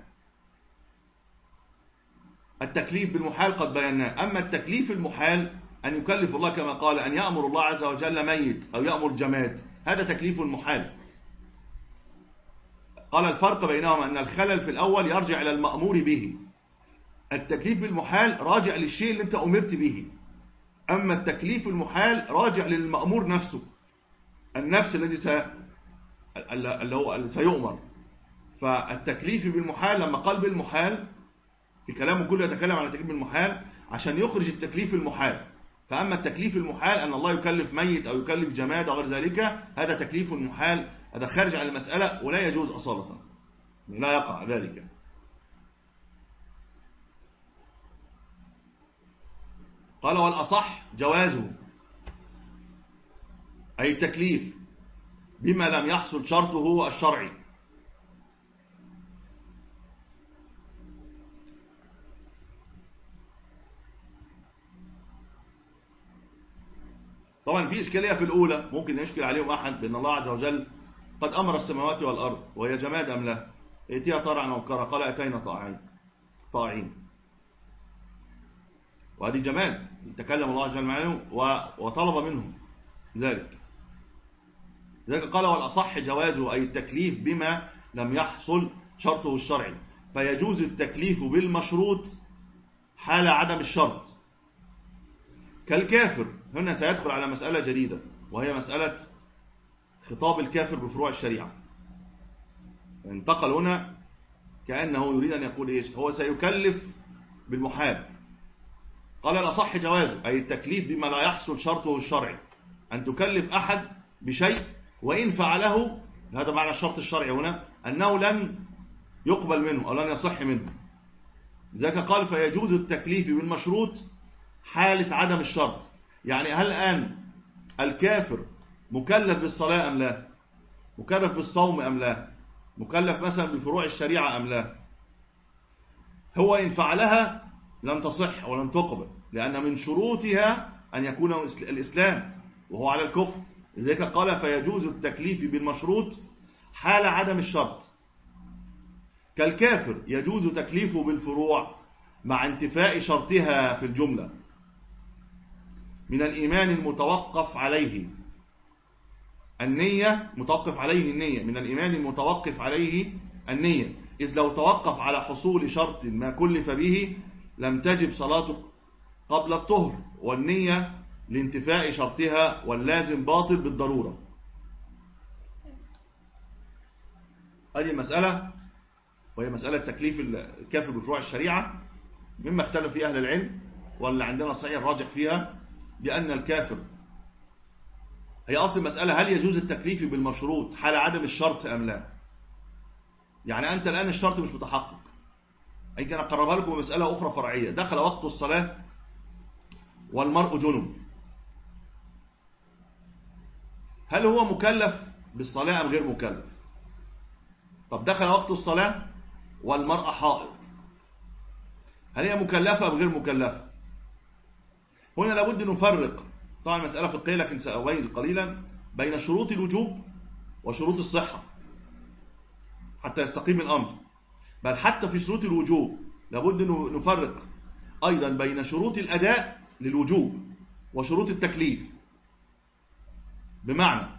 A: التكليف بالمحال قد بيناه، أما التكليف المحال أن يكلف الله كما قال أن يأمر الله عز وجل ميت أو يأمر جماد، هذا تكليف المحال. قال الفرق بينهما أن الخلل في الأول يرجع إلى المأمور به، التكليف بالمحال راجع للشيء اللي أنت أمرت به، أما التكليف المحال راجع للمأمور نفسه، النفس الذي سي... اللي هو سيؤمر. فالتكليف بالمحال لما قال بالمحال في كلامه كله يتكلم عن التكليف بالمحال عشان يخرج التكليف المحال. فأما التكليف المحال أن الله يكلف ميت أو يكلف جماد أو غير ذلك، هذا تكليف محال، هذا خارج عن المسألة ولا يجوز أصالة، لا يقع ذلك. قال والأصح جوازه، أي التكليف بما لم يحصل شرطه الشرعي. طبعا في إشكالية في الأولى ممكن يشكل عليهم أحد بأن الله عز وجل قد أمر السماوات والأرض وهي جماد أم لا، ائتيها طرعا وكرها، قال أتينا طاعين طاعين، وهذه جماد تكلم الله عز وجل معهم وطلب منهم. ذلك. ذلك قال والأصح جوازه أي التكليف بما لم يحصل شرطه الشرعي، فيجوز التكليف بالمشروط حال عدم الشرط كالكافر. هنا سيدخل على مسألة جديدة وهي مسألة خطاب الكافر بفروع الشريعة. انتقل هنا كأنه يريد أن يقول إيش؟ هو سيكلف بالمحال. قال الأصح جوازه أي التكليف بما لا يحصل شرطه الشرعي، أن تكلف أحد بشيء وإن فعله، هذا معنى الشرط الشرعي هنا، أنه لن يقبل منه أو لن يصح منه. ذاك قال فيجوز التكليف بالمشروط حالة عدم الشرط. يعني هل الآن الكافر مكلف بالصلاة أم لا؟ مكلف بالصوم أم لا؟ مكلف مثلا بفروع الشريعة أم لا؟ هو إن فعلها لن تصح ولن تقبل، لأن من شروطها أن يكون الإسلام وهو على الكفر. لذلك قال فيجوز التكليف بالمشروط حال عدم الشرط كالكافر يجوز تكليفه بالفروع مع انتفاء شرطها في الجملة من الإيمان المتوقف عليه النية، متوقف عليه النية، من الإيمان المتوقف عليه النية، إذ لو توقف على حصول شرط ما كلف به لم تجب صلاته قبل الطهر، والنية لانتفاء شرطها واللازم باطل بالضرورة. هذه المسألة وهي مسألة تكليف الكافر بفروع الشريعة، مما اختلف فيه أهل العلم، واللي عندنا الصحيح الراجح فيها بأن الكافر، هي أصل المسألة هل يجوز التكليف بالمشروط حال عدم الشرط أم لا؟ يعني أنت الآن الشرط مش متحقق. يمكن أقربها لكم بمسألة أخرى فرعية. دخل وقت الصلاة والمرء جنب، هل هو مكلف بالصلاة أم غير مكلف؟ طب دخل وقت الصلاة والمرأة حائض، هل هي مكلفة أم غير مكلفة؟ هنا لابد نفرق، طبعا مسألة فقهية لكن سأبين قليلا، بين شروط الوجوب وشروط الصحة حتى يستقيم الأمر. بل حتى في شروط الوجوب لابد نفرق أيضا بين شروط الأداء للوجوب وشروط التكليف. بمعنى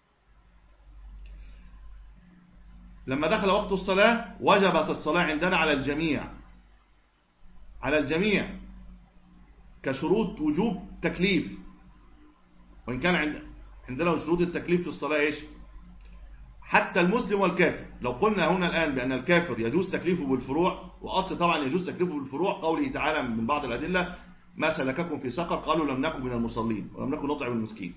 A: لما دخل وقت الصلاة وجبت الصلاة عندنا على الجميع، على الجميع كشروط وجوب تكليف، وإن كان عندنا شروط التكليف في الصلاة إيش؟ حتى المسلم والكافر. لو قلنا هنا الآن بأن الكافر يجوز تكليفه بالفروع، وأصل طبعا يجوز تكليفه بالفروع قوله تعالى من بعض الأدلة ما سلككم في سقر قالوا لم نكن من المصلين ولم نكن نطعم المسكين،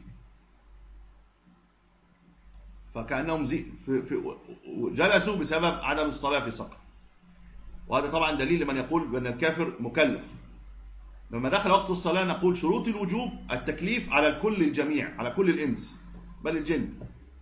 A: فكأنهم زي في في جلسوا بسبب عدم الصلاة في سقر. وهذا طبعا دليل لمن يقول بأن الكافر مكلف. لما دخل وقت الصلاة نقول شروط الوجوب التكليف على الكل الجميع، على كل الإنس بل الجن.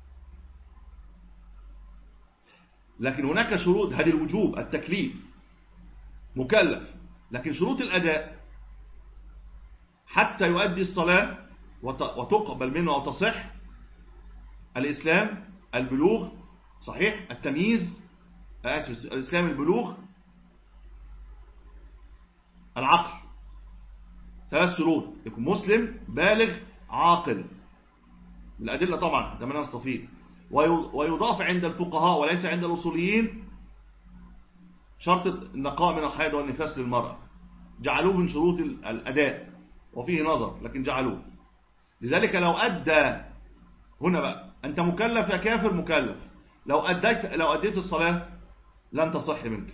A: لكن هناك شروط، هذه الوجوب التكليف مكلف، لكن شروط الأداء حتى يؤدي الصلاة وتقبل منه أو تصح: الإسلام، البلوغ، صحيح، التمييز، آسف الإسلام، البلوغ، العقل. ثلاث شروط: يكون مسلم بالغ عاقل. الأدلة طبعا ده من نستفيد. ويضاف عند الفقهاء وليس عند الأصوليين شرط النقاء من الحيض والنفاس للمرأة، جعلوه من شروط الأداء وفيه نظر لكن جعلوه. لذلك لو أدى، هنا بقى أنت مكلف يا كافر، مكلف، لو أديت لو أديت الصلاة لن تصح منك.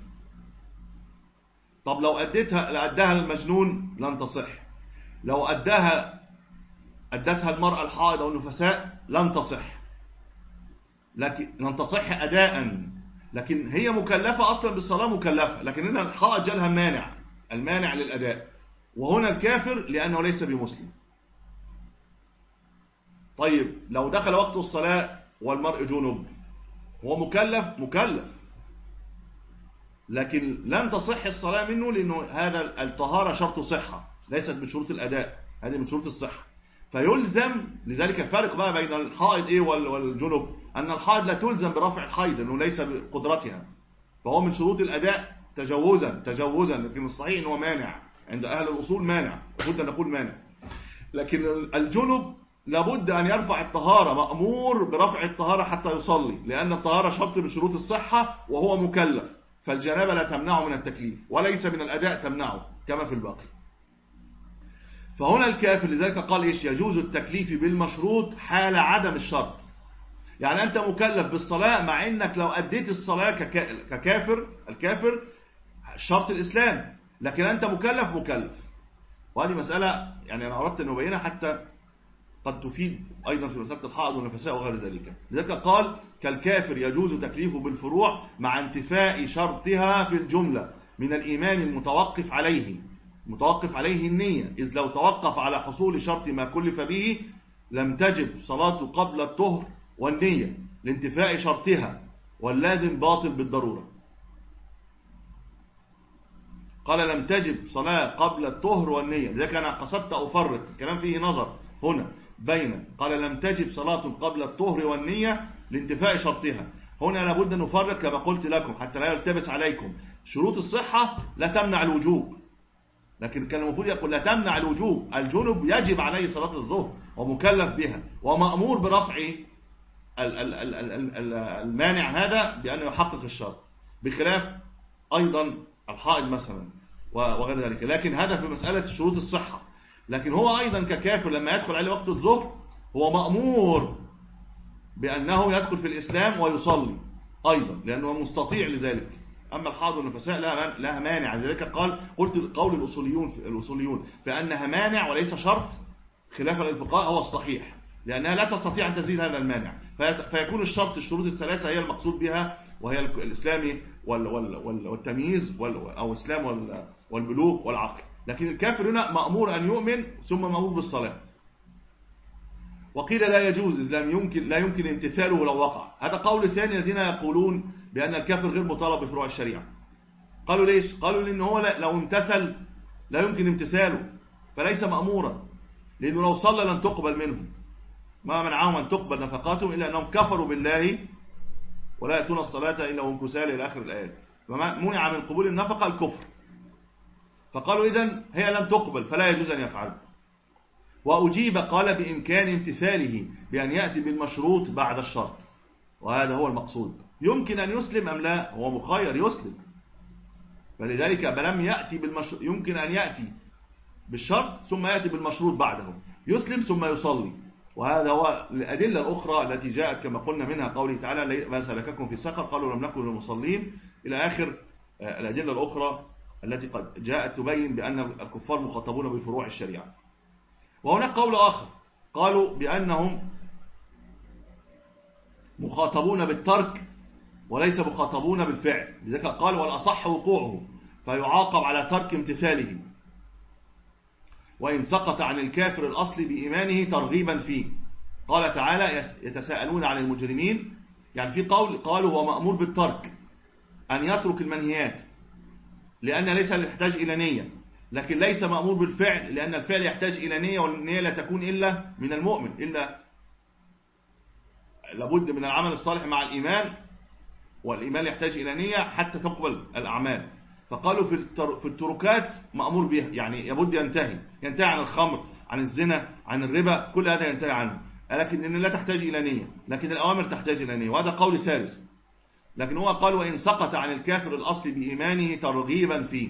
A: طب لو أديتها لأداها المجنون لن تصح، لو أداها أدتها المرأة الحائض أو النفساء لن تصح، لكن لن تصح أداء، لكن هي مكلفة أصلا بالصلاة، مكلفة، لكن هنا الحائض جالها مانع، المانع للأداء، وهنا الكافر لأنه ليس بمسلم. طيب لو دخل وقت الصلاة والمرء جنب، هو مكلف مكلف لكن لن تصح الصلاة منه، لأنه هذا الطهارة شرط صحة ليست من شروط الأداء، هذه من شروط الصحة. فيلزم، لذلك الفارق بقى بين الحائض إيه والجنب، أن الحائض لا تلزم برفع الحيض لأنه ليس بقدرتها، فهو من شروط الأداء تجوزا تجوزا لكن الصحيح أنه مانع عند أهل الأصول، مانع، قلت أن نقول مانع. لكن الجنب لابد أن يرفع الطهارة، مأمور برفع الطهارة حتى يصلي، لأن الطهارة شرط من شروط الصحة وهو مكلف، فالجنابة لا تمنعه من التكليف وليس من الأداء تمنعه كما في الباقي. فهنا الكافر لذلك قال إيش؟ يجوز التكليف بالمشروط حال عدم الشرط. يعني أنت مكلف بالصلاة مع أنك لو أديت الصلاة ككافر، الكافر شرط الإسلام، لكن أنت مكلف مكلف. وهذه مسألة يعني أنا أردت أن أبينها حتى قد تفيد أيضا في مسألة الحائض والنفساء وغير ذلك. لذلك قال كالكافر يجوز تكليفه بالفروع مع انتفاء شرطها في الجملة من الإيمان المتوقف عليه، متوقف عليه النية، إذ لو توقف على حصول شرط ما كلف به لم تجب صلاته قبل الطهر والنية لانتفاء شرطها، واللازم باطل بالضرورة. قال لم تجب صلاة قبل الطهر والنية، لذلك أنا قصدت أفرق، الكلام فيه نظر هنا بين قال لم تجب صلاة قبل الطهر والنية لانتفاء شرطها. هنا لابد أن نفرق كما قلت لكم حتى لا يلتبس عليكم. شروط الصحة لا تمنع الوجوب، لكن كان المفروض يقول لا تمنع الوجوب. الجنب يجب عليه صلاة الظهر ومكلف بها ومأمور برفع المانع هذا بأنه يحقق الشرط، بخلاف أيضا الحائض مثلا وغير ذلك. لكن هذا في مسألة شروط الصحة. لكن هو أيضا ككافر لما يدخل عليه وقت الظهر هو مأمور بأنه يدخل في الإسلام ويصلي أيضا لأنه مستطيع لذلك. أما الحائض والنفساء لها مانع، لذلك قال قلت قول الأصوليون الأصوليون فأنها مانع وليس شرط، خلافا للفقهاء هو الصحيح، لأنها لا تستطيع أن تزيد هذا المانع، فيكون الشرط الشروط الثلاثة هي المقصود بها، وهي الإسلام والتمييز أو الإسلام والبلوغ والعقل. لكن الكافر هنا مأمور أن يؤمن ثم مأمور بالصلاة. وقيل لا يجوز إذ لم يمكن لا يمكن امتثاله لو وقع. هذا قول ثاني الذين يقولون بأن الكافر غير مطالب بفروع الشريعة. قالوا ليش؟ قالوا لأن هو لو امتثل لا يمكن امتثاله فليس مأمورا، لأنه لو صلى لن تقبل منهم، ما منعهم أن تقبل نفقاتهم إلا أنهم كفروا بالله ولا يأتون الصلاة إلا وهم كسالى إلى آخر الآية، فمنع من قبول النفقة الكفر. فقالوا إذن هي لم تقبل فلا يجوز أن يفعل. وأجيب قال بإمكان امتثاله بأن يأتي بالمشروط بعد الشرط، وهذا هو المقصود. يمكن أن يسلم أم لا؟ هو مخير يسلم، فلذلك بلم يأتي بالمشروط يمكن أن يأتي بالشرط ثم يأتي بالمشروط بعده، يسلم ثم يصلي. وهذا هو الأدلة الأخرى التي جاءت كما قلنا منها قوله تعالى ما سلككم في سقر قالوا لم نكن من المصلين إلى آخر الأدلة الأخرى التي قد جاءت تبين بأن الكفار مخاطبون بفروع الشريعة. وهناك قول آخر قالوا بأنهم مخاطبون بالترك وليس مخاطبون بالفعل، لذلك قال والأصح وقوعه فيعاقب على ترك امتثاله، وإن سقط عن الكافر الأصل بإيمانه ترغيبا فيه. قال تعالى يتساءلون عن المجرمين، يعني في قول قالوا هو مأمور بالترك أن يترك المنهيات لأن ليس يحتاج إلى نية، لكن ليس مأمور بالفعل لأن الفعل يحتاج إلى نية، والنية لا تكون إلا من المؤمن، إلا لابد من العمل الصالح مع الإيمان، والإيمان يحتاج إلى نية حتى تقبل الأعمال. فقالوا في التركات مأمور بها، يعني يبد ينتهي ينتهي عن الخمر عن الزنا عن الربا، كل هذا ينتهي عنه، لكن إن لا تحتاج إلى نية، لكن الأوامر تحتاج إلى نية، وهذا قول ثالث. لكن هو قال وإن سقط عن الكافر الأصل بإيمانه ترغيبا فيه.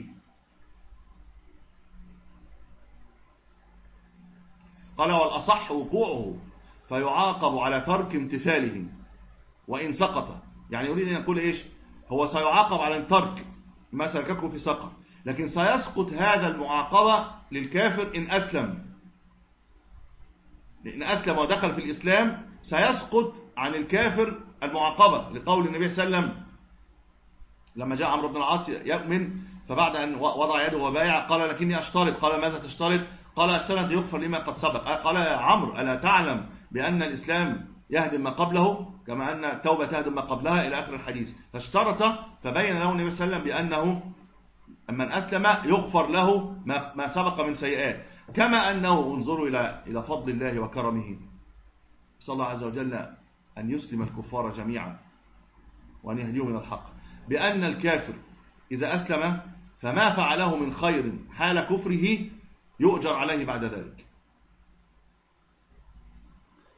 A: قال والأصح وقوعه فيعاقب على ترك امتثاله وإن سقط، يعني يريد أن يقول إيش؟ هو سيعاقب على الترك ما سلككم في سقر، لكن سيسقط هذا المعاقبة للكافر إن أسلم، لأن أسلم ودخل في الإسلام سيسقط عن الكافر المعاقبة، لقول النبي صلى الله عليه وسلم لما جاء عمرو بن العاص يؤمن فبعد أن وضع يده وبايع قال لكني أشترط، قال ماذا تشترط؟ قال أشترط يغفر لما قد سبق. قال يا عمرو ألا تعلم بأن الإسلام يهدم ما قبله كما أن التوبة تهدم ما قبلها إلى آخر الحديث. فاشترط فبين له النبي صلى الله عليه وسلم بأنه من أسلم يغفر له ما سبق من سيئات، كما أنه انظروا إلى إلى فضل الله وكرمه، صلى الله عز وجل أن يسلم الكفار جميعا وأن يهديهم إلى الحق، بأن الكافر إذا أسلم فما فعله من خير حال كفره يؤجر عليه بعد ذلك.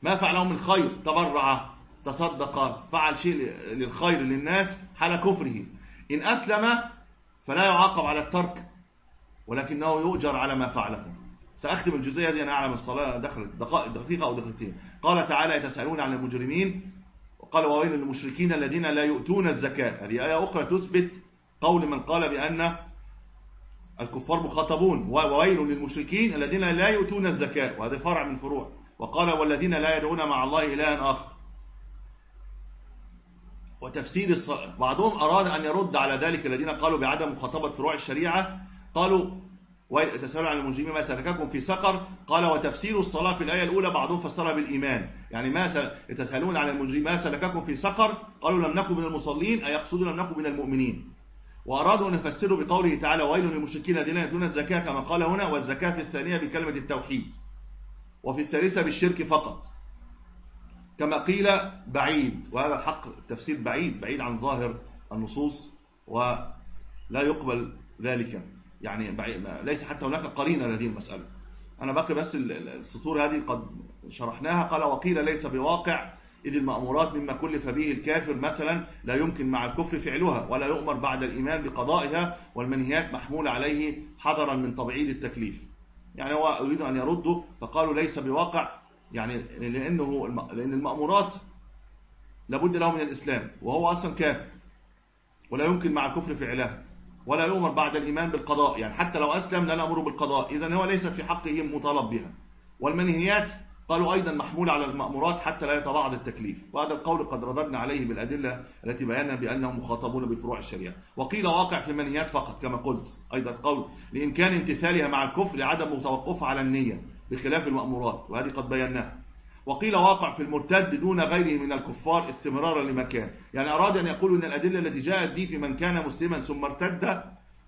A: ما فعله من خير، تبرع، تصدق، فعل شيء للخير للناس حال كفره، إن أسلم فلا يعاقب على الترك ولكنه يؤجر على ما فعله. سأختم الجزئية دي، أنا أعلم الصلاة دخلت دقيقة أو دقيقتين. قال تعالى يتساءلون عن المجرمين، وقال وويل للمشركين الذين لا يؤتون الزكاة. هذه آية أخرى تثبت قول من قال بأن الكفار مخاطبون، وويل للمشركين الذين لا يؤتون الزكاة، وهذا فرع من فروع. وقال والذين لا يدعون مع الله إلها آخر. وتفسير الصلاة، بعضهم أراد أن يرد على ذلك الذين قالوا بعدم مخاطبة فروع الشريعة، قالوا وتسألون عن المجرمين ما سلككم في سقر، قال وتفسير الصلاة في الآية الأولى بعضهم فسرها بالإيمان، يعني ما يتسألون عن المجرمين ما سلككم في سقر، قالوا لم نكن من المصلين، أي يقصدون لم نكن من المؤمنين. وأرادوا أن يفسروا بقوله تعالى ويل للمشركين الذين يؤتون الزكاة كما قال هنا، والزكاة في الثانية بكلمة التوحيد، وفي الثالثة بالشرك فقط كما قيل بعيد. وهذا الحق التفسير بعيد بعيد عن ظاهر النصوص، ولا يقبل ذلك، يعني ليس حتى هناك قرينة لهذه المسألة. أنا باقي بس السطور هذه قد شرحناها. قال وقيل ليس بواقع، إذ المأمورات مما كلف به الكافر مثلا لا يمكن مع الكفر فعلها، ولا يؤمر بعد الإيمان بقضائها، والمنهيات محمولة عليه حذرا من تبعيد التكليف. يعني هو يريد أن يردوا، فقالوا ليس بواقع، يعني لأنه لأن المأمورات لابد له من الإسلام، وهو أصلا كافر، ولا يمكن مع الكفر فعلها، ولا يؤمر بعد الإيمان بالقضاء، يعني حتى لو أسلم لا نأمره بالقضاء، إذن هو ليس في حقه مطالب بها. والمنهيات قالوا أيضا محمول على المأمورات حتى لا يتبعض التكليف، وهذا القول قد رددنا عليه بالأدلة التي بينا بأنهم مخاطبون بفروع الشريعة. وقيل واقع في المنهيات فقط كما قلت، أيضا قول لإمكان امتثالها مع الكفر لعدم متوقفها على النية بخلاف المأمورات، وهذه قد بيناها. وقيل واقع في المرتد دون غيره من الكفار استمرارا لمكان، يعني أراد أن يقول أن الأدلة التي جاءت دي في من كان مسلما ثم ارتد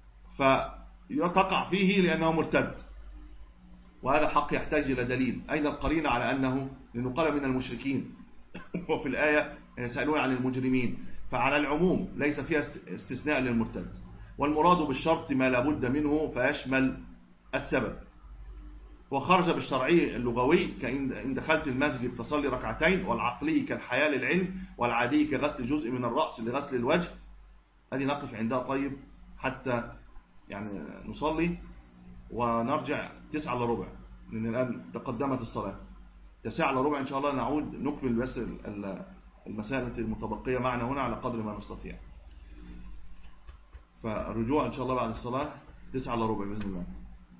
A: فتقع فيه لأنه مرتد، وهذا الحق يحتاج إلى دليل. أين القرينة على أنه لأنه قال من المشركين وفي الآية يسألون عن المجرمين، فعلى العموم ليس فيها استثناء للمرتد. والمراد بالشرط ما لابد منه فيشمل السبب. وخرج بالشرعي اللغوي كإن دخلت المسجد فصلي ركعتين، والعقلي كالحياة للعلم، والعادي كغسل جزء من الرأس لغسل الوجه. هذه نقف عندها طيب حتى يعني نصلي ونرجع تسعة إلا ربع، لأن الآن تقدمت الصلاة. تسعة إلا ربع إن شاء الله نعود نكمل بس المسائل المتبقية معنا هنا على قدر ما نستطيع. فالرجوع إن شاء الله بعد الصلاة تسعة إلا ربع بإذن الله.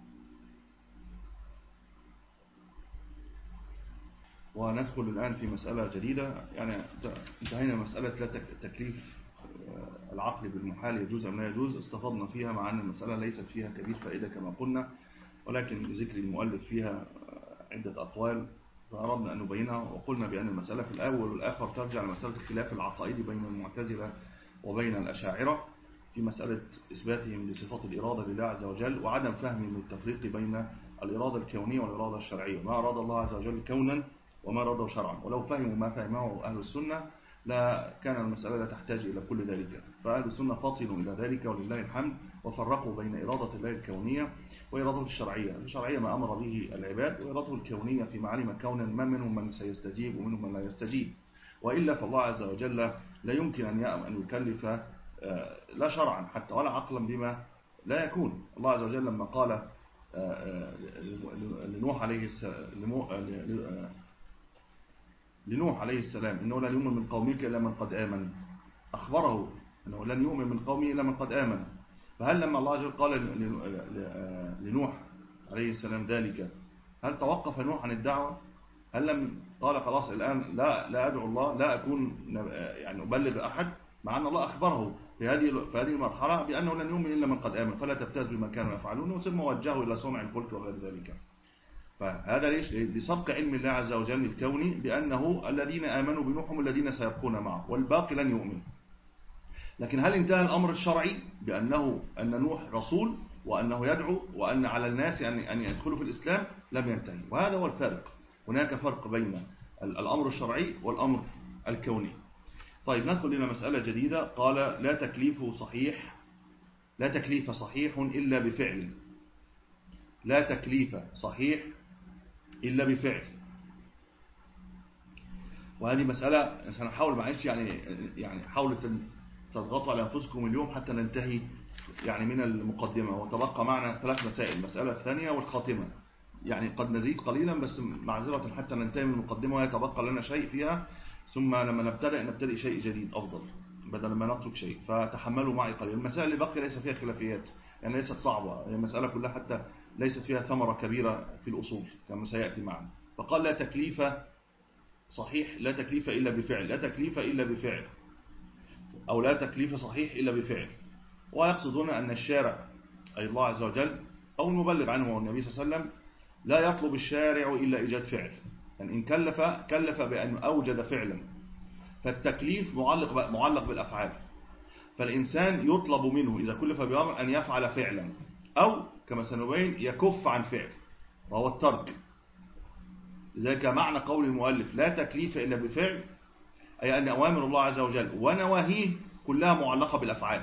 A: وندخل الآن في مسألة جديدة، يعني انتهينا مسألة لا تكليف العقل بالمحال يجوز أم لا يجوز، استفضنا فيها مع أن المسألة ليست فيها كبير فائدة كما قلنا، ولكن بذكر المؤلف فيها عدة أقوال فأردنا أن نبينها. وقلنا بأن المسألة في الأول والآخر ترجع لمسألة الخلاف العقائدي بين المعتزلة وبين الأشاعرة في مسألة إثباتهم لصفات الإرادة لله عز وجل، وعدم فهمهم للتفريق بين الإرادة الكونية والإرادة الشرعية، ما أراد الله عز وجل كونا وما أراده شرعا. ولو فهموا ما فهمه أهل السنة لا كان المسألة لا تحتاج إلى كل ذلك، فأهل السنة فاطنوا إلى ذلك ولله الحمد، وفرقوا بين إرادة الله الكونية وإرادته الشرعية. الشرعية ما أمر به العباد، وإرادته الكونية فيما علم كونا ما منهم من سيستجيب ومنهم من لا يستجيب. وإلا فالله عز وجل لا يمكن أن يكلف لا شرعا حتى ولا عقلا بما لا يكون. الله عز وجل لما قال لنوح عليه السلام لنوح عليه السلام إنه لن يؤمن من قومك إلا من قد آمن، أخبره أنه لن يؤمن من قومه إلا من قد آمن. فهل لما الله عز وجل قال لنوح عليه السلام ذلك هل توقف نوح عن الدعوة؟ هل لم قال خلاص الآن لا لا أدعو الله، لا أكون يعني أبلغ أحد، مع أن الله أخبره في هذه في هذه المرحلة بأنه لن يؤمن إلا من قد آمن، فلا تبتز بما كانوا يفعلون، ثم وجهه إلى صنع الفلك وغير ذلك. فهذا ليش؟ لسبق علم الله عز وجل الكوني بأنه الذين آمنوا بنوح هم الذين سيبقون معه والباقي لن يؤمن. لكن هل انتهى الأمر الشرعي بأنه أن نوح رسول وأنه يدعو وأن على الناس أن يدخلوا في الإسلام؟ لم ينتهي. وهذا هو الفارق. هناك فرق بين الأمر الشرعي والأمر الكوني. طيب ندخل إلى مسألة جديدة. قال لا تكليف صحيح لا تكليف صحيح إلا بفعل. لا تكليف صحيح إلا بفعل. وهذه مسألة سنحاول معلش يعني يعني حاولوا تضغطوا على أنفسكم اليوم حتى ننتهي يعني من المقدمة، وتبقى معنا ثلاث مسائل: المسألة الثانية والخاتمة. يعني قد نزيد قليلا بس معذرة حتى ننتهي من المقدمة ويتبقى لنا شيء فيها، ثم لما نبتدئ نبتدئ شيء جديد أفضل بدل ما نترك شيء. فتحملوا معي قليلا. المسائل اللي بقي ليس فيها خلافيات، يعني ليست صعبة، هي المسألة كلها حتى ليست فيها ثمرة كبيرة في الأصول كما سيأتي معنا. فقال لا تكليف صحيح، لا تكليف إلا بفعل، لا تكليف إلا بفعل، أو لا تكليف صحيح إلا بفعل. ويقصدون أن الشارع أي الله عز وجل أو المبلغ عنه هو النبي صلى الله عليه وسلم لا يطلب الشارع إلا إيجاد فعل، يعني إن كلف كلف بأن أوجد فعلا. فالتكليف معلق معلق بالأفعال، فالإنسان يطلب منه إذا كلف بأمر أن يفعل فعلا، أو كما سنبين يكف عن فعل وهو الترك. لذلك معنى قول المؤلف لا تكليف إلا بفعل، أي أن أوامر الله عز وجل ونواهيه كلها معلقة بالأفعال.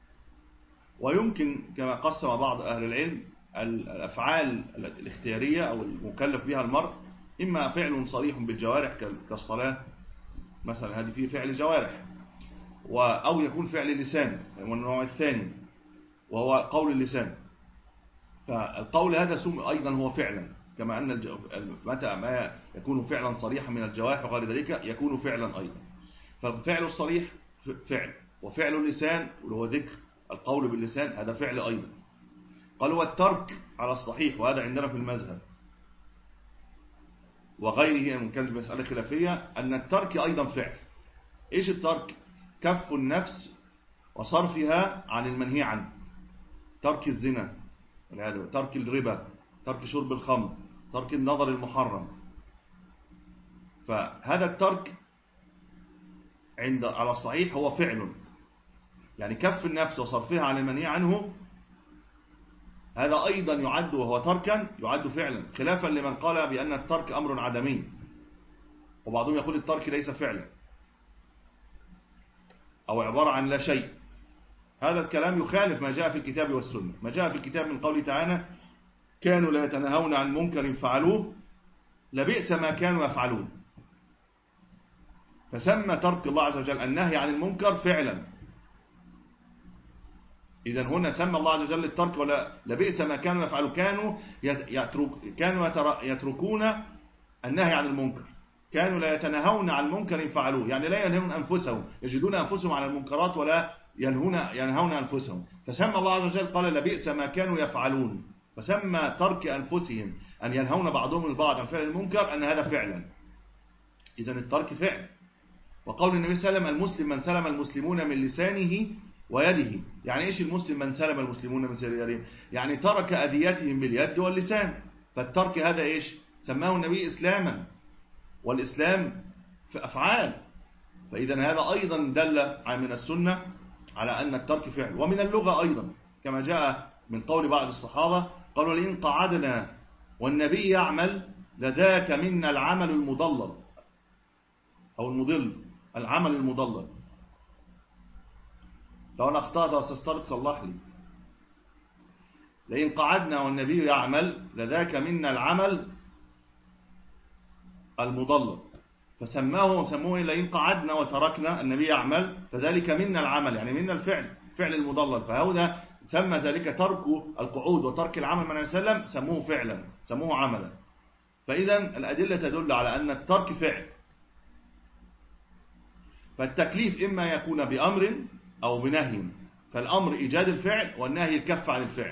A: ويمكن كما قسم بعض أهل العلم الأفعال الاختيارية أو المكلف بها المرء إما فعل صريح بالجوارح كالصلاة مثلا، هذه فيه فعل جوارح، أو يكون فعل اللسان والنوع الثاني وهو قول اللسان. فالقول هذا سم أيضا هو فعلا، كما أن متى ما يكون فعلا صريحا من الجوارح وغير ذلك يكون فعلا أيضا. فالفعل الصريح فعل، وفعل اللسان وهو ذكر القول باللسان هذا فعل أيضا. قال والترك على الصحيح، وهذا عندنا في المذهب وغيره من كلمة مسألة خلافية، أن الترك أيضا فعل. إيش الترك؟ كف النفس وصرفها عن المنهي عنه، ترك الزنا، ترك الربا، ترك شرب الخمر، ترك النظر المحرم. فهذا الترك عند على الصحيح هو فعل، يعني كف النفس وصرفها عن المنهي عنه هذا أيضا يعد وهو تركا يعد فعلا، خلافا لمن قال بأن الترك أمر عدمي، وبعضهم يقول الترك ليس فعلا أو عبارة عن لا شيء. هذا الكلام يخالف ما جاء في الكتاب والسنة. ما جاء في الكتاب من قوله تعالى كانوا لا يتناهون عن منكر فعلوه لبئس ما كانوا يفعلون، فسمى ترك الله عز وجل النهي عن المنكر فعلا. إذن هنا سمى الله عز وجل الترك ولا لبئس ما كانوا يفعلون، كانوا يترك كانوا يتركون النهي عن المنكر، كانوا لا يتناهون عن منكر فعلوه، يعني لا ينهون أنفسهم، يجدون أنفسهم على المنكرات ولا ينهون ينهون أنفسهم. فسمى الله عز وجل قال لبئس ما كانوا يفعلون، فسمى ترك أنفسهم أن ينهون بعضهم البعض عن فعل المنكر أن هذا فعلا. إذن الترك فعل. وقول النبي صلى الله عليه وسلم المسلم من سلم المسلمون من لسانه ويده. يعني إيش المسلم من سلم المسلمون من لسانه ويده؟ يعني ترك أذيتهم باليد واللسان. فالترك هذا إيش؟ سماه النبي إسلاما، والإسلام في أفعال. فإذا هذا أيضا دل من السنة على أن الترك فعل. ومن اللغة أيضا كما جاء من قول بعض الصحابة قالوا لئن قعدنا والنبي يعمل لذاك منا العمل المضلل أو المضل، العمل المضلل. لو أنا أخطأت واستسترق صلح لي. لئن قعدنا والنبي يعمل لذاك منا العمل المضلل، فسماه سموه لئن قعدنا وتركنا النبي يعمل فذلك منا العمل، يعني منا الفعل، فعل المضلل. فهذا ثم ذلك ترك القعود وترك العمل من النبي صلى الله عليه وسلم سموه فعلا، سموه عملا. فإذا الأدلة تدل على أن الترك فعل. فالتكليف إما يكون بأمر أو بنهي، فالأمر إيجاد الفعل والنهي الكف عن الفعل.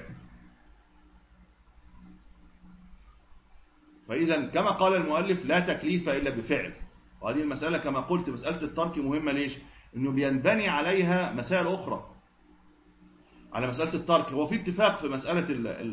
A: فإذا كما قال المؤلف لا تكليف إلا بفعل. وهذه المسألة كما قلت مسألة الترك مهمة. ليش؟ إنه بينبني عليها مسائل أخرى على مسألة الترك. هو في اتفاق في مسألة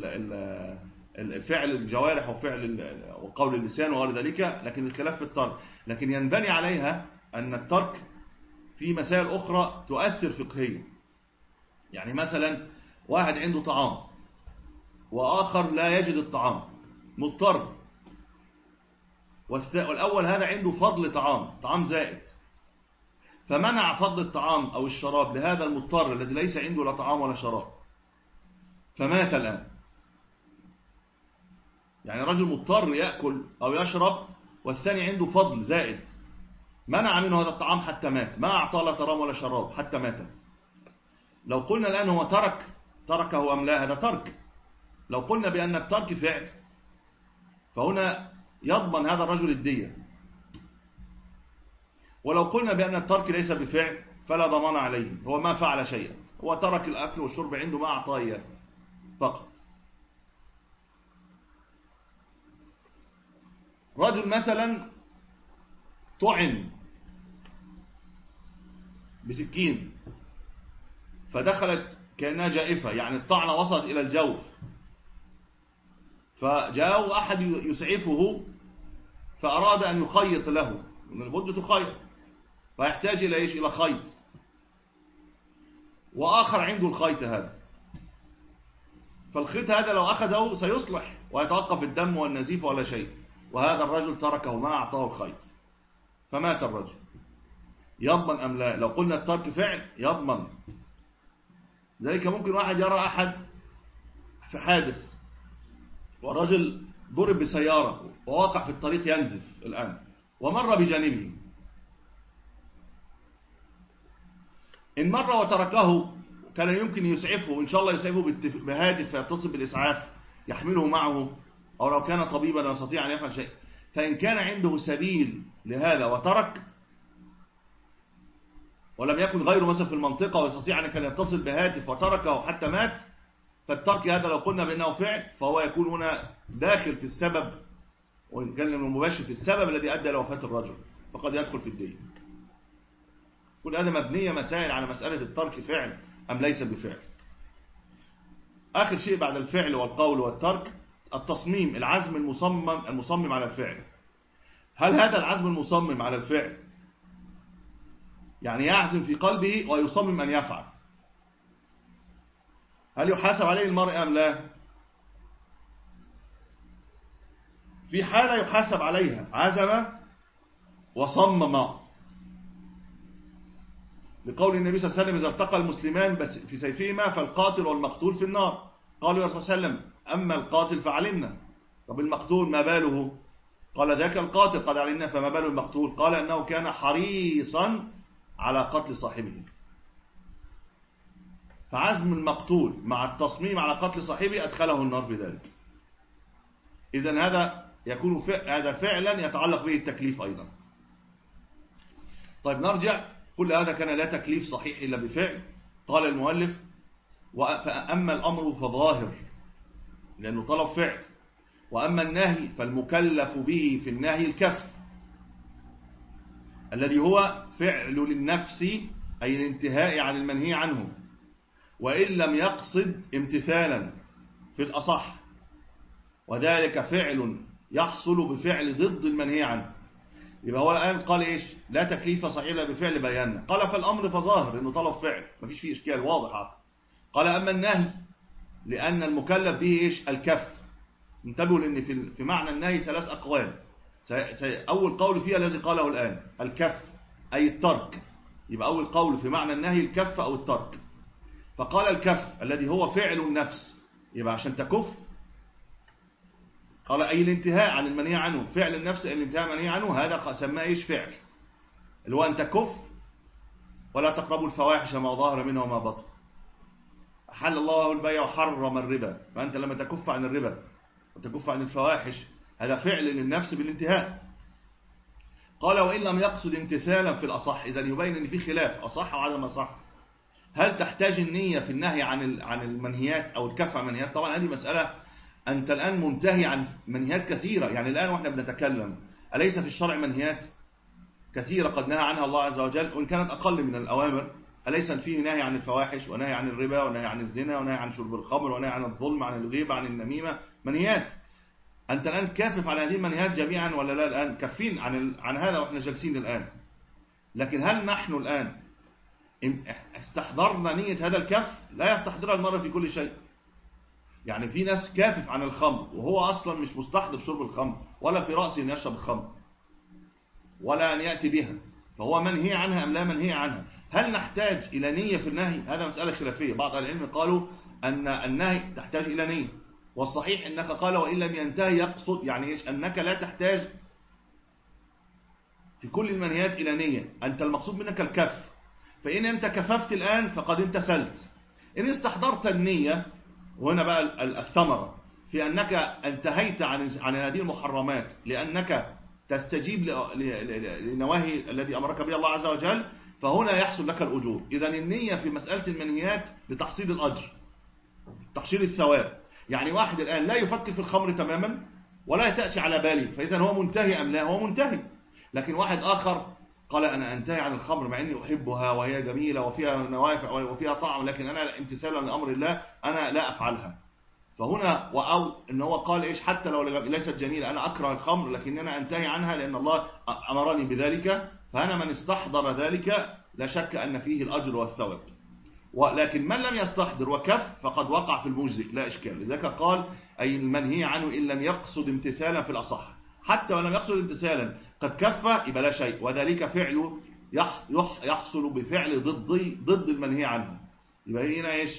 A: الفعل الجوارح وفعل وقول اللسان وغير ذلك، لكن الخلاف في الترك. لكن ينبني عليها أن الترك في مسائل أخرى تؤثر فقهيا. يعني مثلا واحد عنده طعام وآخر لا يجد الطعام مضطر، والأول هذا عنده فضل طعام، طعام زائد، فمنع فضل الطعام أو الشراب لهذا المضطر الذي ليس عنده لا طعام ولا شراب، فمات الآن. يعني رجل مضطر يأكل أو يشرب والثاني عنده فضل زائد، منع منه هذا الطعام حتى مات، ما أعطاه لا طعام ولا شراب حتى مات. لو قلنا الآن هو ترك تركه أم لا، هذا ترك. لو قلنا بأن الترك فعل فهنا يضمن هذا الرجل الدية، ولو قلنا بأن الترك ليس بفعل فلا ضمان عليه، هو ما فعل شيئا، هو ترك الأكل والشرب عنده ما أعطاه إياه فقط. رجل مثلا طعن بسكين فدخلت كأنها جائفة، يعني الطعنة وصلت إلى الجوف، فجاءه أحد يسعفه فأراد أن يخيط له، من البد تخيط، فيحتاج إلى إيش؟ إلى خيط، وآخر عنده الخيط هذا، فالخيط هذا لو أخذه سيصلح ويتوقف الدم والنزيف ولا شيء، وهذا الرجل تركه ما أعطاه الخيط فمات الرجل، يضمن أم لا؟ لو قلنا الترك فعل يضمن. ذلك ممكن واحد يرى أحد في حادث والرجل ضرب بسيارة وواقع في الطريق ينزف الآن ومر بجانبه، إن مر وتركه كان يمكن يسعفه، إن شاء الله يسعفه بهاتف فيتصل بالإسعاف يحمله معه، أو لو كان طبيبا يستطيع أن يفعل شيء. فإن كان عنده سبيل لهذا وترك ولم يكن غيره مثلا في المنطقة ويستطيع أن كان يتصل بهاتف وتركه حتى مات، فالترك هذا لو قلنا بأنه فعل فهو يكون هنا داخل في السبب، وإن كان المباشر في السبب الذي أدى لوفاة الرجل فقد يدخل في الدين. كل هذا مبنية مسائل على مسألة الترك فعل أم ليس بفعل. آخر شيء بعد الفعل والقول والترك التصميم، العزم المصمم المصمم على الفعل. هل هذا العزم المصمم على الفعل يعني يعزم في قلبه ويصمم أن يفعل، هل يحاسب عليه المرء أم لا؟ في حالة يحاسب عليها، عزم وصمم، لقول النبي صلى الله عليه وسلم إذا التقى المسلمان بس في سيفهما فالقاتل والمقتول في النار. قالوا يا رسول الله صلى الله عليه وسلم أما القاتل فعلمنا، طب المقتول ما باله؟ قال ذاك القاتل قد علمنا، فما بال المقتول؟ قال أنه كان حريصا على قتل صاحبه. فعزم المقتول مع التصميم على قتل صاحبه أدخله النار بذلك. إذن هذا يكون هذا فعلا يتعلق به التكليف أيضا. طيب نرجع، كل هذا كان لا تكليف صحيح إلا بفعل. قال المؤلف فأما الأمر فظاهر لأنه طلب فعل، وأما النهي فالمكلف به في النهي الكف الذي هو فعل للنفس، أي الانتهاء عن المنهي عنه، وإن لم يقصد امتثالا في الأصح، وذلك فعل يحصل بفعل ضد المنهي عنه. يبقى هو الآن قال إيش؟ لا تكليف صحيح إلا بفعل بيانا. قال فالأمر فظاهر إنه طلب فعل مفيش فيه إشكال واضح. قال أما النهي لأن المكلف به إيش؟ الكف. انتبهوا لأن في في معنى النهي ثلاث أقوال. أول قول فيها الذي قاله الآن الكف أي الترك، يبقى أول قول في معنى النهي الكف أو الترك. فقال الكف الذي هو فعل النفس، يبقى عشان تكف قال أي الانتهاء عن المنهي عنه، فعل النفس أي الانتهاء عن المنهي عنه، هذا سماه إيش؟ فعل، اللي هو أن تكف ولا تقربوا الفواحش ما ظهر منها وما بطن. أحل الله البيع وحرم الربا، فأنت لما تكف عن الربا وتكف عن الفواحش هذا فعل للنفس بالانتهاء. قال وإن لم يقصد امتثالا في الأصح، إذا يبين أن في خلاف أصح وعدم أصح. هل تحتاج النية في النهي عن عن المنهيات أو الكف عن المنهيات؟ طبعا هذه مسألة، أنت الآن منتهي عن منهيات كثيرة، يعني الآن وإحنا بنتكلم أليس في الشرع منهيات كثيرة قد نهى عنها الله عز وجل وإن كانت أقل من الأوامر؟ أليس فيه نهي عن الفواحش ونهي عن الربا ونهي عن الزنا ونهي عن شرب الخمر ونهي عن الظلم عن الغيبة عن النميمة؟ منهيات. أنت الآن كافف على هذه المنهيات جميعا ولا لا؟ الآن كافين عن عن هذا وإحنا جالسين الآن. لكن هل نحن الآن استحضرنا نية هذا الكف؟ لا يستحضرها المرء في كل شيء. يعني في ناس كافف عن الخمر وهو أصلا مش مستحضر شرب الخمر ولا في رأسه أن يشرب الخمر ولا أن يأتي بها، فهو منهي عنها أم لا منهي عنها؟ هل نحتاج إلى نية في النهي؟ هذا مسألة خلافية. بعض أهل العلم قالوا أن النهي تحتاج إلى نية، والصحيح أنك قال وإن لم ينتهي يقصد، يعني إيش؟ أنك لا تحتاج في كل المنهيات إلى نية. أنت المقصود منك الكف، فإن أنت كففت الآن فقد امتثلت. إن استحضرت النية، وهنا بقى الثمرة في أنك انتهيت عن عن هذه المحرمات لأنك تستجيب لنواهي الذي أمرك به الله عز وجل، فهنا يحصل لك الأجور. إذا النية في مسألة المنهيات لتحصيل الأجر، تحصيل الثواب. يعني واحد الآن لا يفكر في الخمر تماما ولا تأتي على باله، فإذا هو منتهي أم لا؟ هو منتهي. لكن واحد آخر قال أنا أنتهي عن الخمر مع أني أحبها وهي جميلة وفيها نوافع وفيها طعم، لكن أنا امتثالا لأمر الله أنا لا أفعلها. فهنا أو إن هو قال إيش، حتى لو ليست جميلة أنا أكره الخمر لكن أنا أنتهي عنها لأن الله أمرني بذلك. فأنا من استحضر ذلك لا شك أن فيه الأجر والثواب. ولكن من لم يستحضر وكف فقد وقع في المجزئ لا إشكال. لذلك قال أي المنهي عنه إن لم يقصد امتثالا في الأصح، حتى ولم يقصد امتثالا قد كف يبقى لا شيء، وذلك فعله يحصل بفعل ضد ضد المنهي عنه. يبقى هنا إيش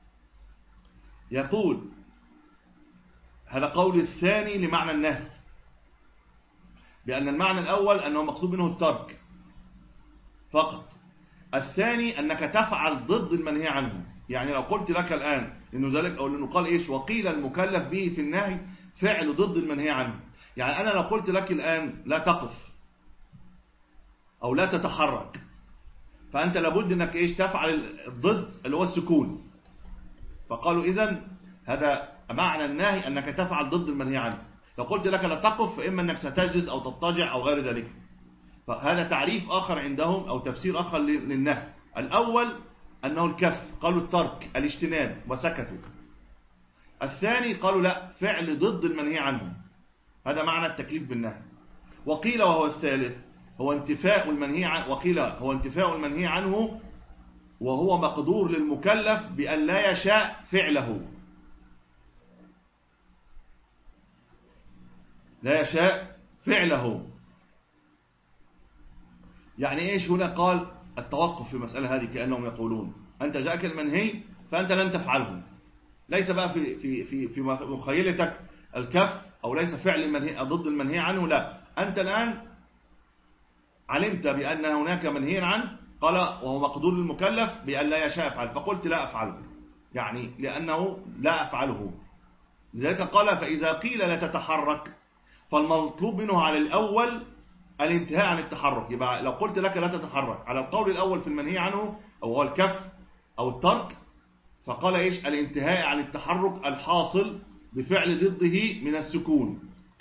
A: يقول؟ هذا قول الثاني لمعنى النهي، بأن المعنى الأول أنه مقصود منه الترك فقط، الثاني أنك تفعل ضد المنهي عنه. يعني لو قلت لك الآن إنه ذلك أو لأنه قال إيش وقيل المكلف به في النهي فعل ضد المنهي عنه، يعني أنا لو قلت لك الآن لا تقف أو لا تتحرك، فأنت لابد أنك إيش تفعل الضد اللي هو السكون. فقالوا إذن هذا معنى النهي أنك تفعل ضد المنهي عنه. لو قلت لك لا تقف فإما أنك ستجلس أو تضطجع أو غير ذلك. فهذا تعريف آخر عندهم أو تفسير آخر للنهي. الأول أنه الكف، قالوا الترك الاجتناب وسكتوا. الثاني قالوا لا فعل ضد المنهي عنه، هذا معنى التكليف بالنهي. وقيل وهو الثالث هو انتفاء المنهي عنه، وقيل هو انتفاء المنهي عنه وهو مقدور للمكلف بأن لا يشاء فعله، لا يشاء فعله. يعني ايش هنا؟ قال التوقف في المسألة هذه، كأنهم يقولون أنت جاءك المنهي فأنت لم تفعله، ليس بقى في في في في مخيلتك الكف أو ليس فعل المنهي ضد المنهي عنه، لا، أنت الآن علمت بأن هناك منهي عنه، قال وهو مقدور للمكلف بأن لا يشاء يفعل، فقلت لا أفعله، يعني لأنه لا أفعله. لذلك قال فإذا قيل لا تتحرك فالمطلوب منه على الأول الانتهاء عن التحرك. يبقى لو قلت لك لا تتحرك على القول الأول في المنهي عنه أو هو الكف أو الترك، فقال إيش الانتهاء عن التحرك الحاصل بفعل ضده من السكون.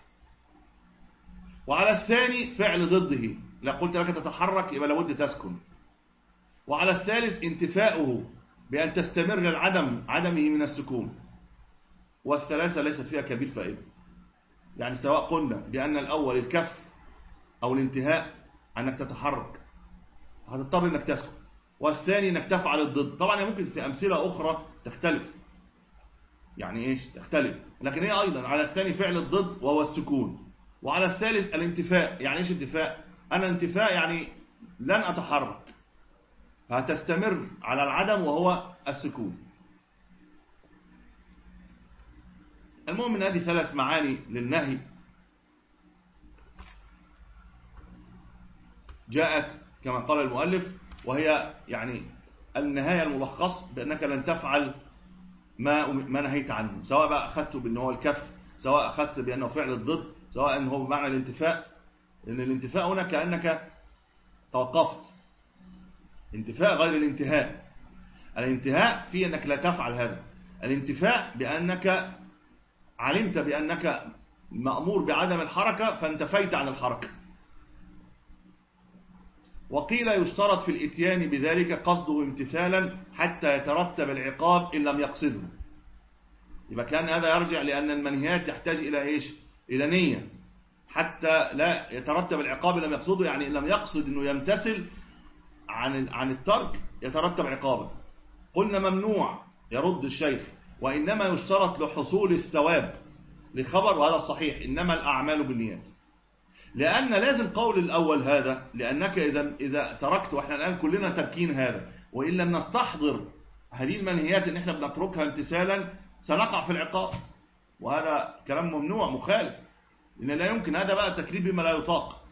A: وعلى الثاني فعل ضده، لو قلت لك تتحرك يبقى لابد تسكن. وعلى الثالث انتفاؤه بأن تستمر العدم عدمه من السكون. والثلاثة ليست فيها كبير فائدة. يعني سواء قلنا بأن الأول الكف أو الانتهاء أنك تتحرك هتضطر أنك تسكن، والثاني أنك تفعل الضد. طبعا ممكن في أمثلة أخرى تختلف، يعني إيش تختلف، لكن هي أيضا على الثاني فعل الضد وهو السكون، وعلى الثالث الانتفاء. يعني إيش انتفاء؟ أنا انتفاء يعني لن أتحرك، هتستمر على العدم وهو السكون. المهم من هذه ثلاث معاني للنهي جاءت كما قال المؤلف، وهي يعني النهاية الملخص بأنك لن تفعل ما ما نهيت عنه، سواء بقى أخذته بأنه هو الكف، سواء أخذت بأنه فعل الضد، سواء أنه هو بمعنى الانتفاء، لأن الانتفاء هنا كأنك توقفت، انتفاء غير الانتهاء. الانتهاء فيه أنك لا تفعل هذا، الانتفاء بأنك علمت بأنك مأمور بعدم الحركة فانتفيت عن الحركة. وقيل يشترط في الاتيان بذلك قصده امتثالا حتى يترتب العقاب إن لم يقصده. يبقى كان هذا يرجع لأن المنهيات تحتاج إلى إيش؟ إلى نية حتى لا يترتب العقاب إن لم يقصده، يعني إن لم يقصد أنه يمتثل عن عن الترك يترتب عقابه. قلنا ممنوع يرد الشيخ، وإنما يشترط لحصول الثواب لخبر، وهذا الصحيح إنما الأعمال بالنيات. لأن لازم قول الأول هذا، لأنك إذا إذا تركت، وإحنا الآن كلنا تركين هذا، وإن لم نستحضر هذه المنهيات إن إحنا بنتركها امتثالا سنقع في العقاب، وهذا كلام ممنوع مخالف، لأن لا يمكن، هذا بقى تكليف بما لا يطاق.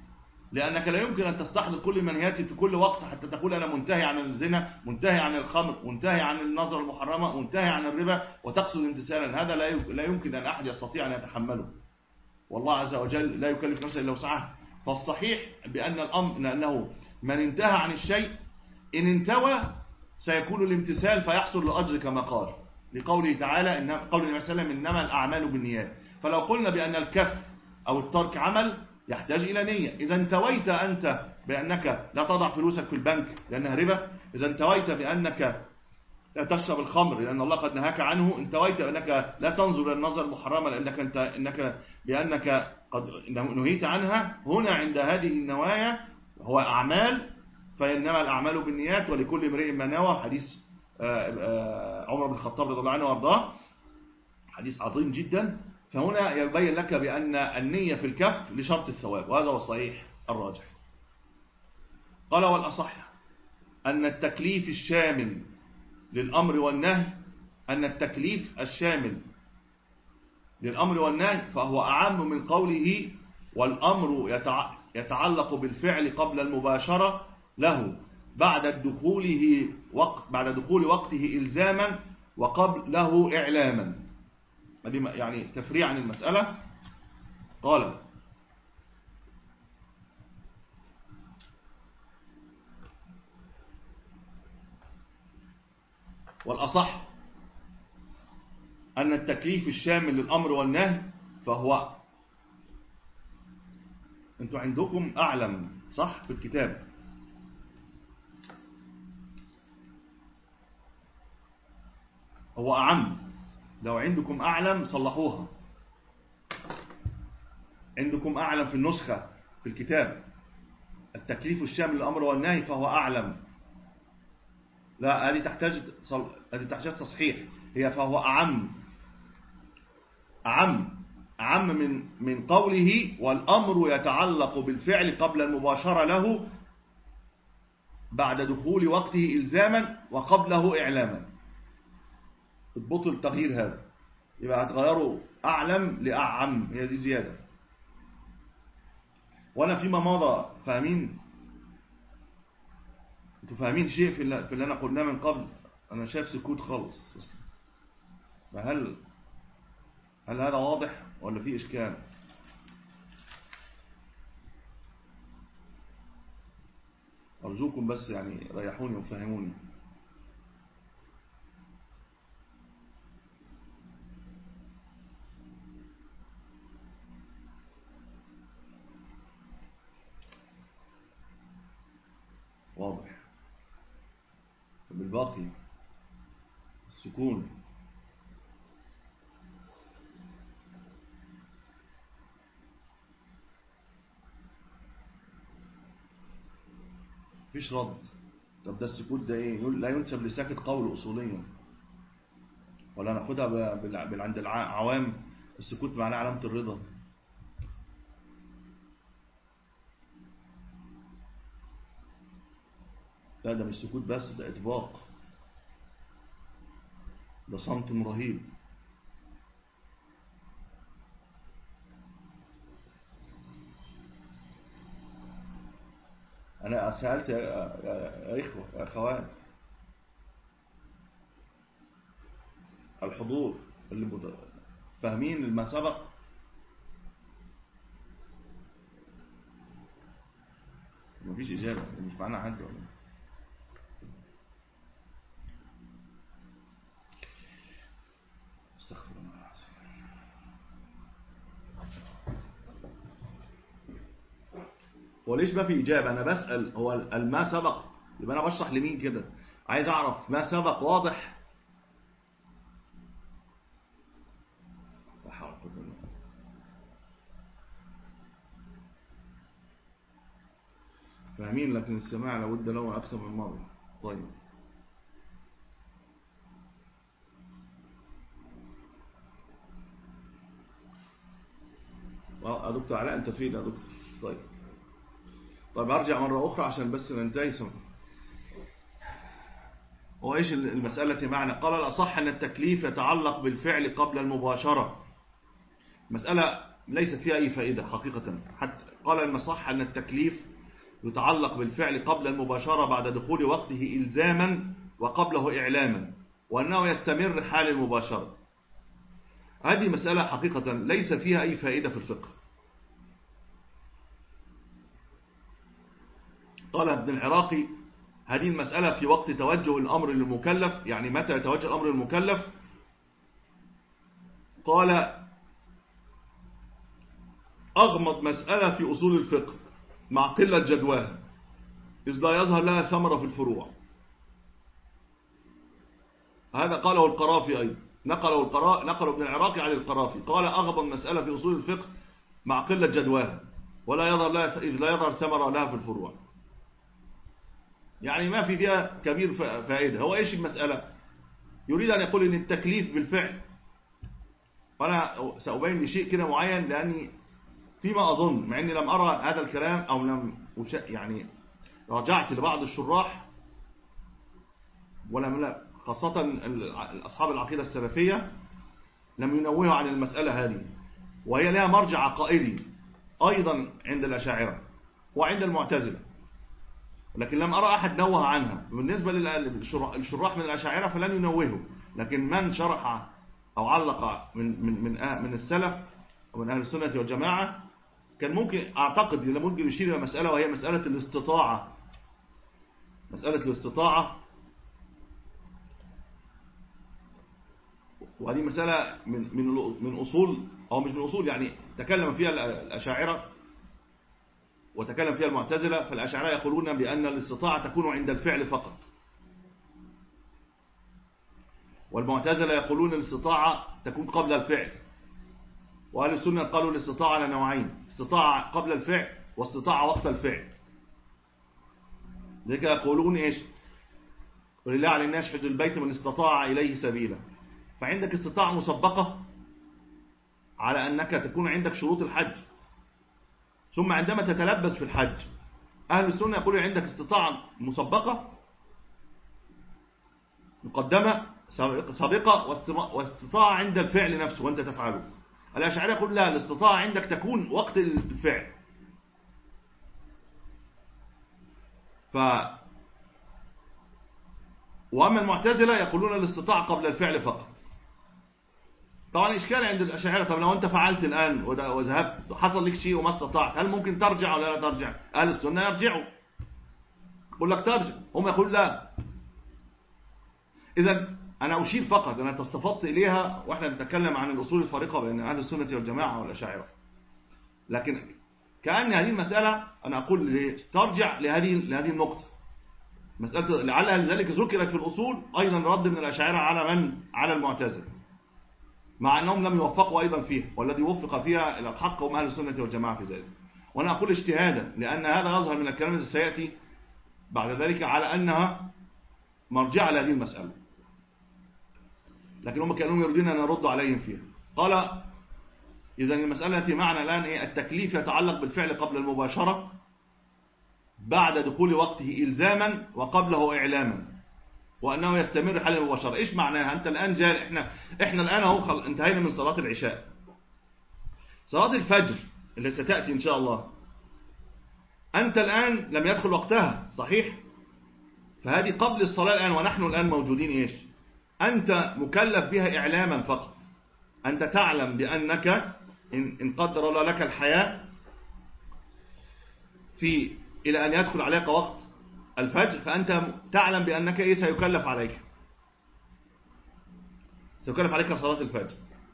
A: لأنك لا يمكن أن تستحضر كل منهيات في كل وقت حتى تقول أنا منتهي عن الزنا، منتهي عن الخمر، منتهي عن النظر المحرمة، منتهي عن الربا، وتقصد امتثالا. هذا لا يمكن أن أحد يستطيع أن يتحمله، والله عز وجل لا يكلف نفسا إلا وسعها. فالصحيح بأن الأمر أنه من انتهى عن الشيء إن انتوى سيكون الامتثال فيحصل الأجر كما قال، لقوله تعالى إن قول النبي صلى الله عليه وسلم إنما الأعمال بالنيات. فلو قلنا بأن الكف أو الترك عمل يحتاج إلى نية. إذا انتويت أنت بأنك لا تضع فلوسك في البنك لأنها ربا، إذا انتويت بأنك لا تشرب الخمر لأن الله قد نهاك عنه، انتويت بأنك لا تنظر إلى النظر المحرمة لأنك أنت إنك بأنك قد نهيت عنها، هنا عند هذه النوايا هو أعمال، فإنما الأعمال بالنيات ولكل امرئ ما نوى. حديث عمر بن الخطاب رضي الله عنه وارضاه، حديث عظيم جدا. فهنا يبين لك بأن النية في الكف لشرط الثواب، وهذا هو الصحيح الراجح. قال والأصح أن التكليف الشامل للأمر والنهي أن التكليف الشامل للأمر والنهي فهو أعم من قوله والأمر يتعلق بالفعل قبل المباشرة له بعد دخوله وقت بعد دخول وقته إلزاما وقبل له إعلاما. يعني تفريع عن المسألة. قال والأصح أن التكليف الشامل للأمر والنهي فهو، أنتوا عندكم أعلم صح في الكتاب، هو أعم. لو عندكم أعلم صلحوها، عندكم أعلم في النسخة في الكتاب التكليف الشامل للأمر والنهي فهو أعلم. لا، هذه تحتاج هذه تحتاج تصحيح، هي فهو أعم أعم أعم من من قوله والأمر يتعلق بالفعل قبل المباشرة له بعد دخول وقته إلزاما وقبله إعلاما. اضبطوا التغيير هذا، يبقى هتغيروا أعلم لأعم، هي دي زيادة. وأنا فيما مضى فاهمين، انتوا فاهمين شيء في اللي, في اللي أنا قلناه من قبل؟ أنا شايف سكوت خالص. هل هل هذا واضح ولا في إشكال؟ أرجوكم بس يعني ريحوني وفهموني. واضح. بالباقي السكون. مفيش رد. طب ده السكوت ده ايه؟ لا ينسب لساكت قول اصوليا، ولا ناخدها عند العوام السكوت معناه علامة الرضا. لا، ده مش سكوت بس، ده إطباق، ده صمت رهيب. أنا سألت يا إخوة يا أخوات الحضور اللي فاهمين ما سبق، مفيش إجابة، مش معنا حد ولا استغفر الله العظيم. هو ليش ما في إجابة؟ أنا بسأل هو ما سبق، يبقى أنا بشرح لمين كده؟ عايز أعرف ما سبق واضح. فاهمين، لكن السماع لابد له أكثر من مرة. طيب يا دكتور علاء أنت فين يا دكتور؟ طيب طيب أرجع مرة أخرى عشان بس ننتهي سمع. هو إيش المسألة معنى؟ قال الأصح أن التكليف يتعلق بالفعل قبل المباشرة. مسألة ليست فيها أي فائدة حقيقة. حتى قال إن صح أن التكليف يتعلق بالفعل قبل المباشرة بعد دخول وقته إلزاما وقبله إعلاما، وأنه يستمر حال المباشرة. هذه مسألة حقيقة ليس فيها أي فائدة في الفقه. قال ابن العراقي: هذه المسألة في وقت توجه الأمر للمكلف، يعني متى يتوجه الأمر للمكلف؟ قال: أغمض مسألة في أصول الفقه مع قلة جدواها، إذ لا يظهر لها ثمرة في الفروع. هذا قاله القرافي أيضا، نقله القرا... نقل ابن العراقي عن القرافي، قال: أغمض مسألة في أصول الفقه مع قلة جدواها، ولا يظهر لها إذ لا يظهر ثمرة لها في الفروع. يعني ما في فيها كبير فائدة. هو إيش المسألة؟ يريد أن يقول إن التكليف بالفعل، وأنا سأبين لشيء كده معين، لأني فيما أظن، مع أني لم أرى هذا الكلام أو لم يعني رجعت لبعض الشراح، ولم خاصة أصحاب العقيدة السلفية لم ينوهوا عن المسألة هذه، وهي لها مرجع عقائدي أيضا عند الأشاعرة وعند المعتزلة، لكن لم أرى أحد نوه عنها. بالنسبة للشراح من الأشاعرة فلن ينوهوا، لكن من شرح أو علق من من من من السلف ومن أهل السنة والجماعة كان ممكن أعتقد إن ممكن يشير إلى مسألة، وهي مسألة الاستطاعة. مسألة الاستطاعة، وهذه مسألة من من من أصول، أو مش من أصول، يعني تكلم فيها الأشاعرة وتكلم فيها المعتزلة. فالأشاعرة يقولون بأن الاستطاعة تكون عند الفعل فقط، والمعتزلة يقولون الاستطاعة تكون قبل الفعل، وأهل السنة قالوا الاستطاعة على نوعين: استطاعة قبل الفعل واستطاعة وقت الفعل. ذلك يقولون إيش؟ ولله على الناس حج البيت من استطاع إليه سبيلا. فعندك استطاعة مسبقة على أنك تكون عندك شروط الحج، ثم عندما تتلبس في الحج أهل السنة يقولون عندك استطاعة مسبقة مقدمة سابقة واستطاعة عند الفعل نفسه وأنت تفعله. الأشاعرة يقول لا، الاستطاعة عندك تكون وقت الفعل. ف وأما المعتزلة يقولون الاستطاعة قبل الفعل فقط. طبعا إشكال عند الأشاعرة، طب لو أنت فعلت الآن وذهبت حصل لك شيء وما استطعت، هل ممكن ترجع ولا لا ترجع؟ أهل السنة يرجعوا، يقول لك ترجع، هم يقول لا. إذن أنا أشير فقط، أنا تصطفدت إليها وإحنا بنتكلم عن الأصول الفارقة بين أهل السنة والجماعة والأشاعرة، لكن كأن هذه المسألة أنا أقول ترجع لهذه لهذه النقطة، مسألة لعلها لذلك ذكرت في الأصول أيضا رد من الأشاعرة على من؟ على المعتزلة، مع أنهم لم يوفقوا أيضا فيها، والذي وفق فيها إلى الحق هم أهل السنة والجماعة في ذلك. وأنا أقول اجتهادا، لأن هذا يظهر من الكلام الذي سيأتي بعد ذلك على أنها مرجع لهذه المسألة، لكن هم كانوا يريدون أن يردوا عليهم فيها. قال: إذا المسألة التي معنا الآن إيه؟ التكليف يتعلق بالفعل قبل المباشرة بعد دخول وقته إلزاما وقبله إعلاما، وأنه يستمر حال المباشرة. إيش معناها؟ أنت الآن جاء إحنا إحنا الآن أهو خل... انتهينا من صلاة العشاء. صلاة الفجر اللي ستأتي إن شاء الله أنت الآن لم يدخل وقتها، صحيح؟ فهذه قبل الصلاة الآن، ونحن الآن موجودين. إيش؟ أنت مكلف بها إعلاما فقط. أنت تعلم بأنك إن قدر الله لك الحياة في إلى أن يدخل عليك وقت الفجر، فأنت تعلم بأنك إيه سيكلف عليك سيكلف عليك صلاة الفجر.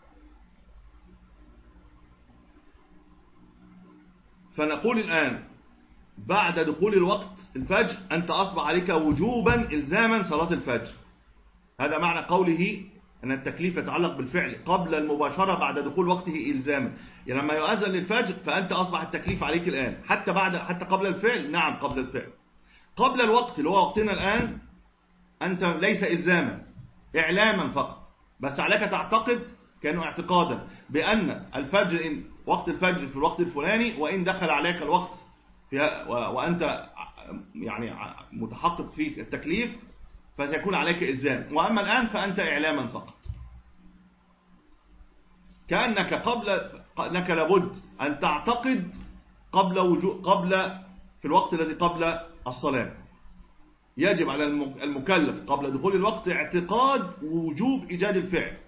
A: فنقول الآن بعد دخول الوقت الفجر أنت أصبح عليك وجوبا إلزاما صلاة الفجر. هذا معنى قوله أن التكليف يتعلق بالفعل قبل المباشرة بعد دخول وقته إلزاما. يعني لما يؤذن للفجر فأنت أصبح التكليف عليك الآن، حتى بعد حتى قبل الفعل. نعم قبل الفعل. قبل الوقت اللي هو وقتنا الآن أنت ليس إلزاما، إعلاما فقط، بس عليك تعتقد كأنه اعتقادا بأن الفجر إن وقت الفجر في الوقت الفلاني، وإن دخل عليك الوقت فيها وأنت يعني متحقق في التكليف فسيكون عليك إلزام. وأما الآن فأنت إعلاما فقط، كأنك قبل أنك لابد أن تعتقد قبل وجوب قبل في الوقت الذي قبل الصلاة. يجب على المكلف قبل دخول الوقت اعتقاد وجوب إيجاد الفعل.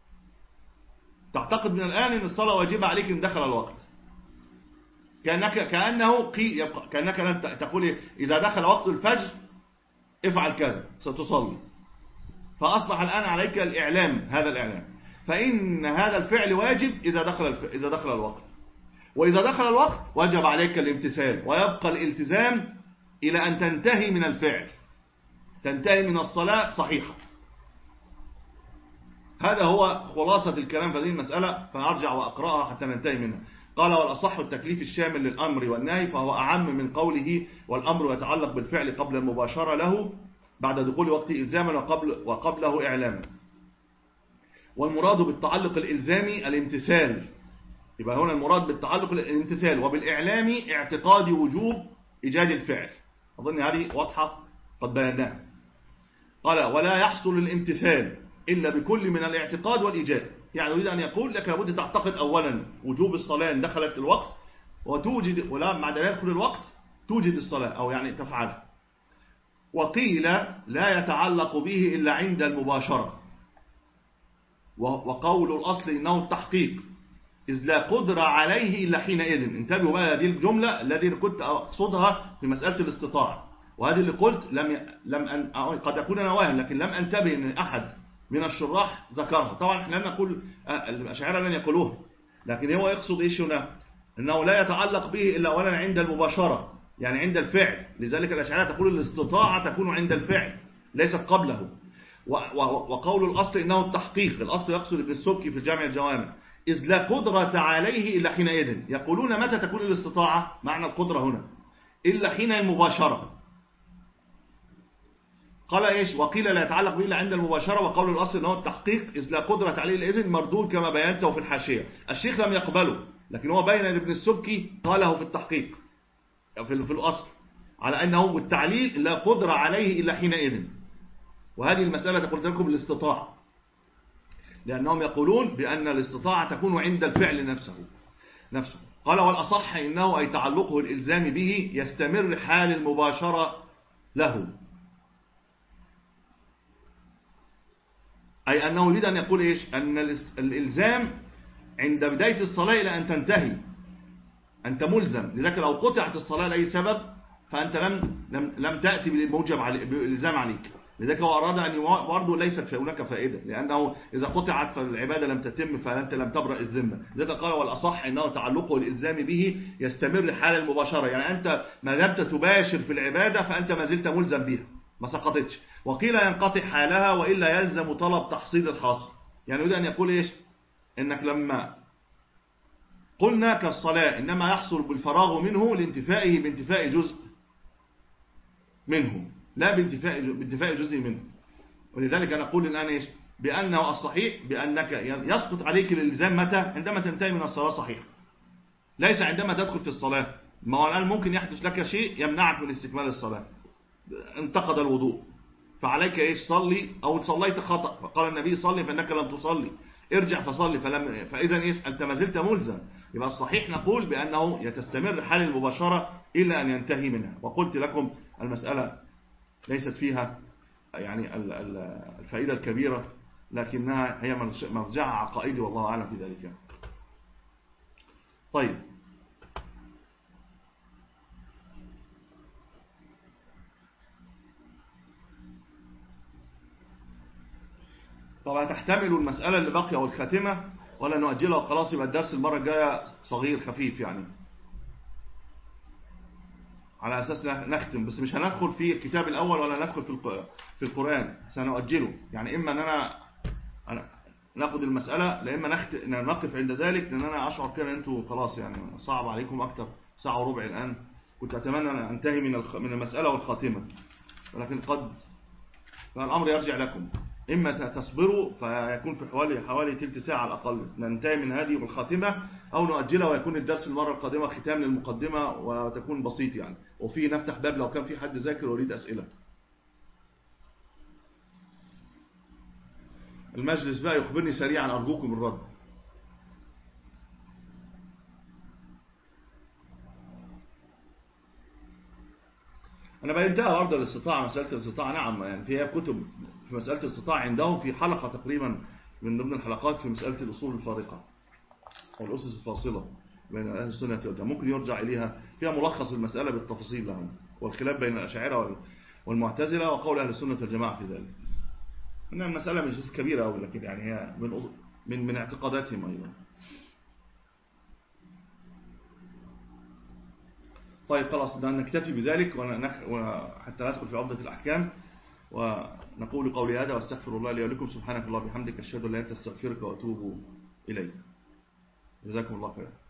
A: تعتقد من الآن أن الصلاة واجبة عليك إن دخل الوقت، كأنك كأنه كأنك تقول إذا دخل وقت الفجر افعل كذا ستصلي، فأصبح الآن عليك الإعلام، هذا الإعلام، فإن هذا الفعل واجب إذا دخل إذا دخل الوقت. وإذا دخل الوقت وجب عليك الامتثال، ويبقى الالتزام إلى أن تنتهي من الفعل، تنتهي من الصلاة صحيحة. هذا هو خلاصة الكلام في هذه المسألة، فأرجع وأقرأها حتى ننتهي منها. قال: والأصح التكليف الشامل للأمر والنهي، فهو أعم من قوله والأمر يتعلق بالفعل قبل المباشرة له بعد دخول وقت إلزاما وقبل وقبله إعلاما. والمراد بالتعلق الإلزامي الامتثال، يبقى هنا المراد بالتعلق الامتثال، وبالإعلام اعتقاد وجوب إيجاد الفعل. أظن هذه واضحة قد بيناها. قال: ولا يحصل الامتثال إلا بكل من الاعتقاد والإيجاد. يعني يريد أن يقول لك لابد تعتقد أولا وجوب الصلاة إن دخلت الوقت، وتوجد ولا بعد لا يدخل الوقت توجد الصلاة أو يعني تفعلها. وقيل لا يتعلق به إلا عند المباشرة، وقول الأصل إنه التحقيق، إذ لا قدر عليه إلا حينئذ. انتبهوا بقى هذه الجملة التي كنت أقصدها في مسألة الاستطاعة، وهذه اللي قلت لم لم أن قد أكون أنا واهم، لكن لم أنتبه أن أحد من الشراح ذكرها. طبعا احنا لن نقول الأشاعرة لن يقولوها، لكن هو يقصد إيش هنا؟ أنه لا يتعلق به إلا أولا عند المباشرة، يعني عند الفعل. لذلك الأشاعرة تقول الاستطاعة تكون عند الفعل ليست قبله. وقول الأصل إنه التحقيق، الأصل يقصد ابن السبكي في الجامع الجوامع، إذ لا قدرة عليه إلا حينئذ. يقولون متى تكون الاستطاعة؟ معنى القدرة هنا إلا حين المباشرة. قال إيش؟ وقيل لا يتعلق به إلا عند المباشرة، وقول الأصل إنه التحقيق، إذ لا قدرة عليه الإذن مردود كما بينته في الحاشية. الشيخ لم يقبله، لكن هو بين ابن السبكي قاله في التحقيق في الأصل على أنه بالتعليل لا قدرة عليه إلا حينئذ. وهذه المسألة قلت لكم الاستطاعة، لأنهم يقولون بأن الاستطاعة تكون عند الفعل نفسه نفسه. قال: والأصح إنه أي تعلقه الإلزام به يستمر حال المباشرة له، أي أنه يريد أن يقول إيش؟ أن الإلزام عند بداية الصلاة إلى أن تنتهي أنت ملزم. لذلك لو قطعت الصلاة لأي سبب فأنت لم لم لم تأتي بالموجب علي بالإلزام عليك. لذلك هو أراد أن برضه ليست هناك فائدة، لأنه إذا قطعت فالعبادة لم تتم فأنت لم تبرأ الذمة. لذلك قال: والأصح إنه تعلقه الإلزام به يستمر حال المباشرة، يعني أنت ما دمت تباشر في العبادة فأنت ما زلت ملزم بها، ما سقطتش. وقيل ينقطع حالها وإلا يلزم طلب تحصيل الحاصل. يعني يريد أن يقول إيش؟ إنك لما قلنا كالصلاة إنما يحصل بالفراغ منه لانتفائه بانتفاء جزء منه، لا بانتفاء بانتفاء جزء منه. ولذلك نقول الآن إيش؟ بأنه الصحيح بأنك يسقط عليك الإلزام متى؟ عندما تنتهي من الصلاة صحيح، ليس عندما تدخل في الصلاة. ما هو الآن ممكن يحدث لك شيء يمنعك من استكمال الصلاة، انتقد الوضوء، فعليك إيش؟ صلي، أو صليت خطأ فقال النبي صلي فإنك لم تصلي، ارجع فصلي فلم. فإذا إيش؟ أنت ما زلت ملزم. يبقى الصحيح نقول بأنه يتستمر حال المباشرة إلى أن ينتهي منها. وقلت لكم المسألة ليست فيها يعني الفائدة الكبيرة، لكنها هي مرجع عقائدي والله أعلم في ذلك. طيب، طبعا تحتمل المسألة اللي باقية والخاتمة ولا نؤجلها وخلاص؟ يبقى الدرس المرة الجاية صغير خفيف يعني، على أساس نختم، بس مش هندخل في الكتاب الأول ولا ندخل في في القرآن، سنؤجله. يعني إما أننا ناخد المسألة، لا إما نقف عند ذلك، لأن أنا أشعر كده أنتوا خلاص يعني صعب عليكم أكتر، ساعة وربع الآن. كنت أتمنى أن أنتهي من من المسألة والخاتمة، ولكن قد فالأمر يرجع لكم. إما تصبروا فيكون في حوالي حوالي تلت ساعة على الأقل ننتهي من هذه والخاتمة، أو نؤجلها ويكون الدرس المرة القادمة ختام للمقدمة وتكون بسيط يعني، وفيه نفتح باب لو كان في حد ذاكر ويريد أسئلة. المجلس بقى يخبرني سريعا أرجوكم الرد. أنا بينتهى برضه الاستطاعة، مسألة الاستطاعة نعم، يعني فيها كتب في مسألة الاستطاعة عندهم، في حلقة تقريبا من ضمن الحلقات في مسألة الأصول الفارقة أو الأسس الفاصلة بين أهل السنة والجماعة، ممكن يرجع إليها، فيها ملخص المسألة بالتفاصيل لهم، والخلاف بين الأشاعرة والمعتزلة وقول أهل السنة والجماعة في ذلك. إنها المسألة مش كبيرة أوي، لكن يعني هي من من من اعتقاداتهم أيضا. طيب خلاص نكتفي بذلك وحتى ندخل في عمدة الأحكام، ونقول قولي هذا واستغفر الله لي ولكم. سبحانك الله وبحمدك، أشهد أن لا إله إلا أنت، أستغفرك وأتوب إليك. جزاكم الله خيرا.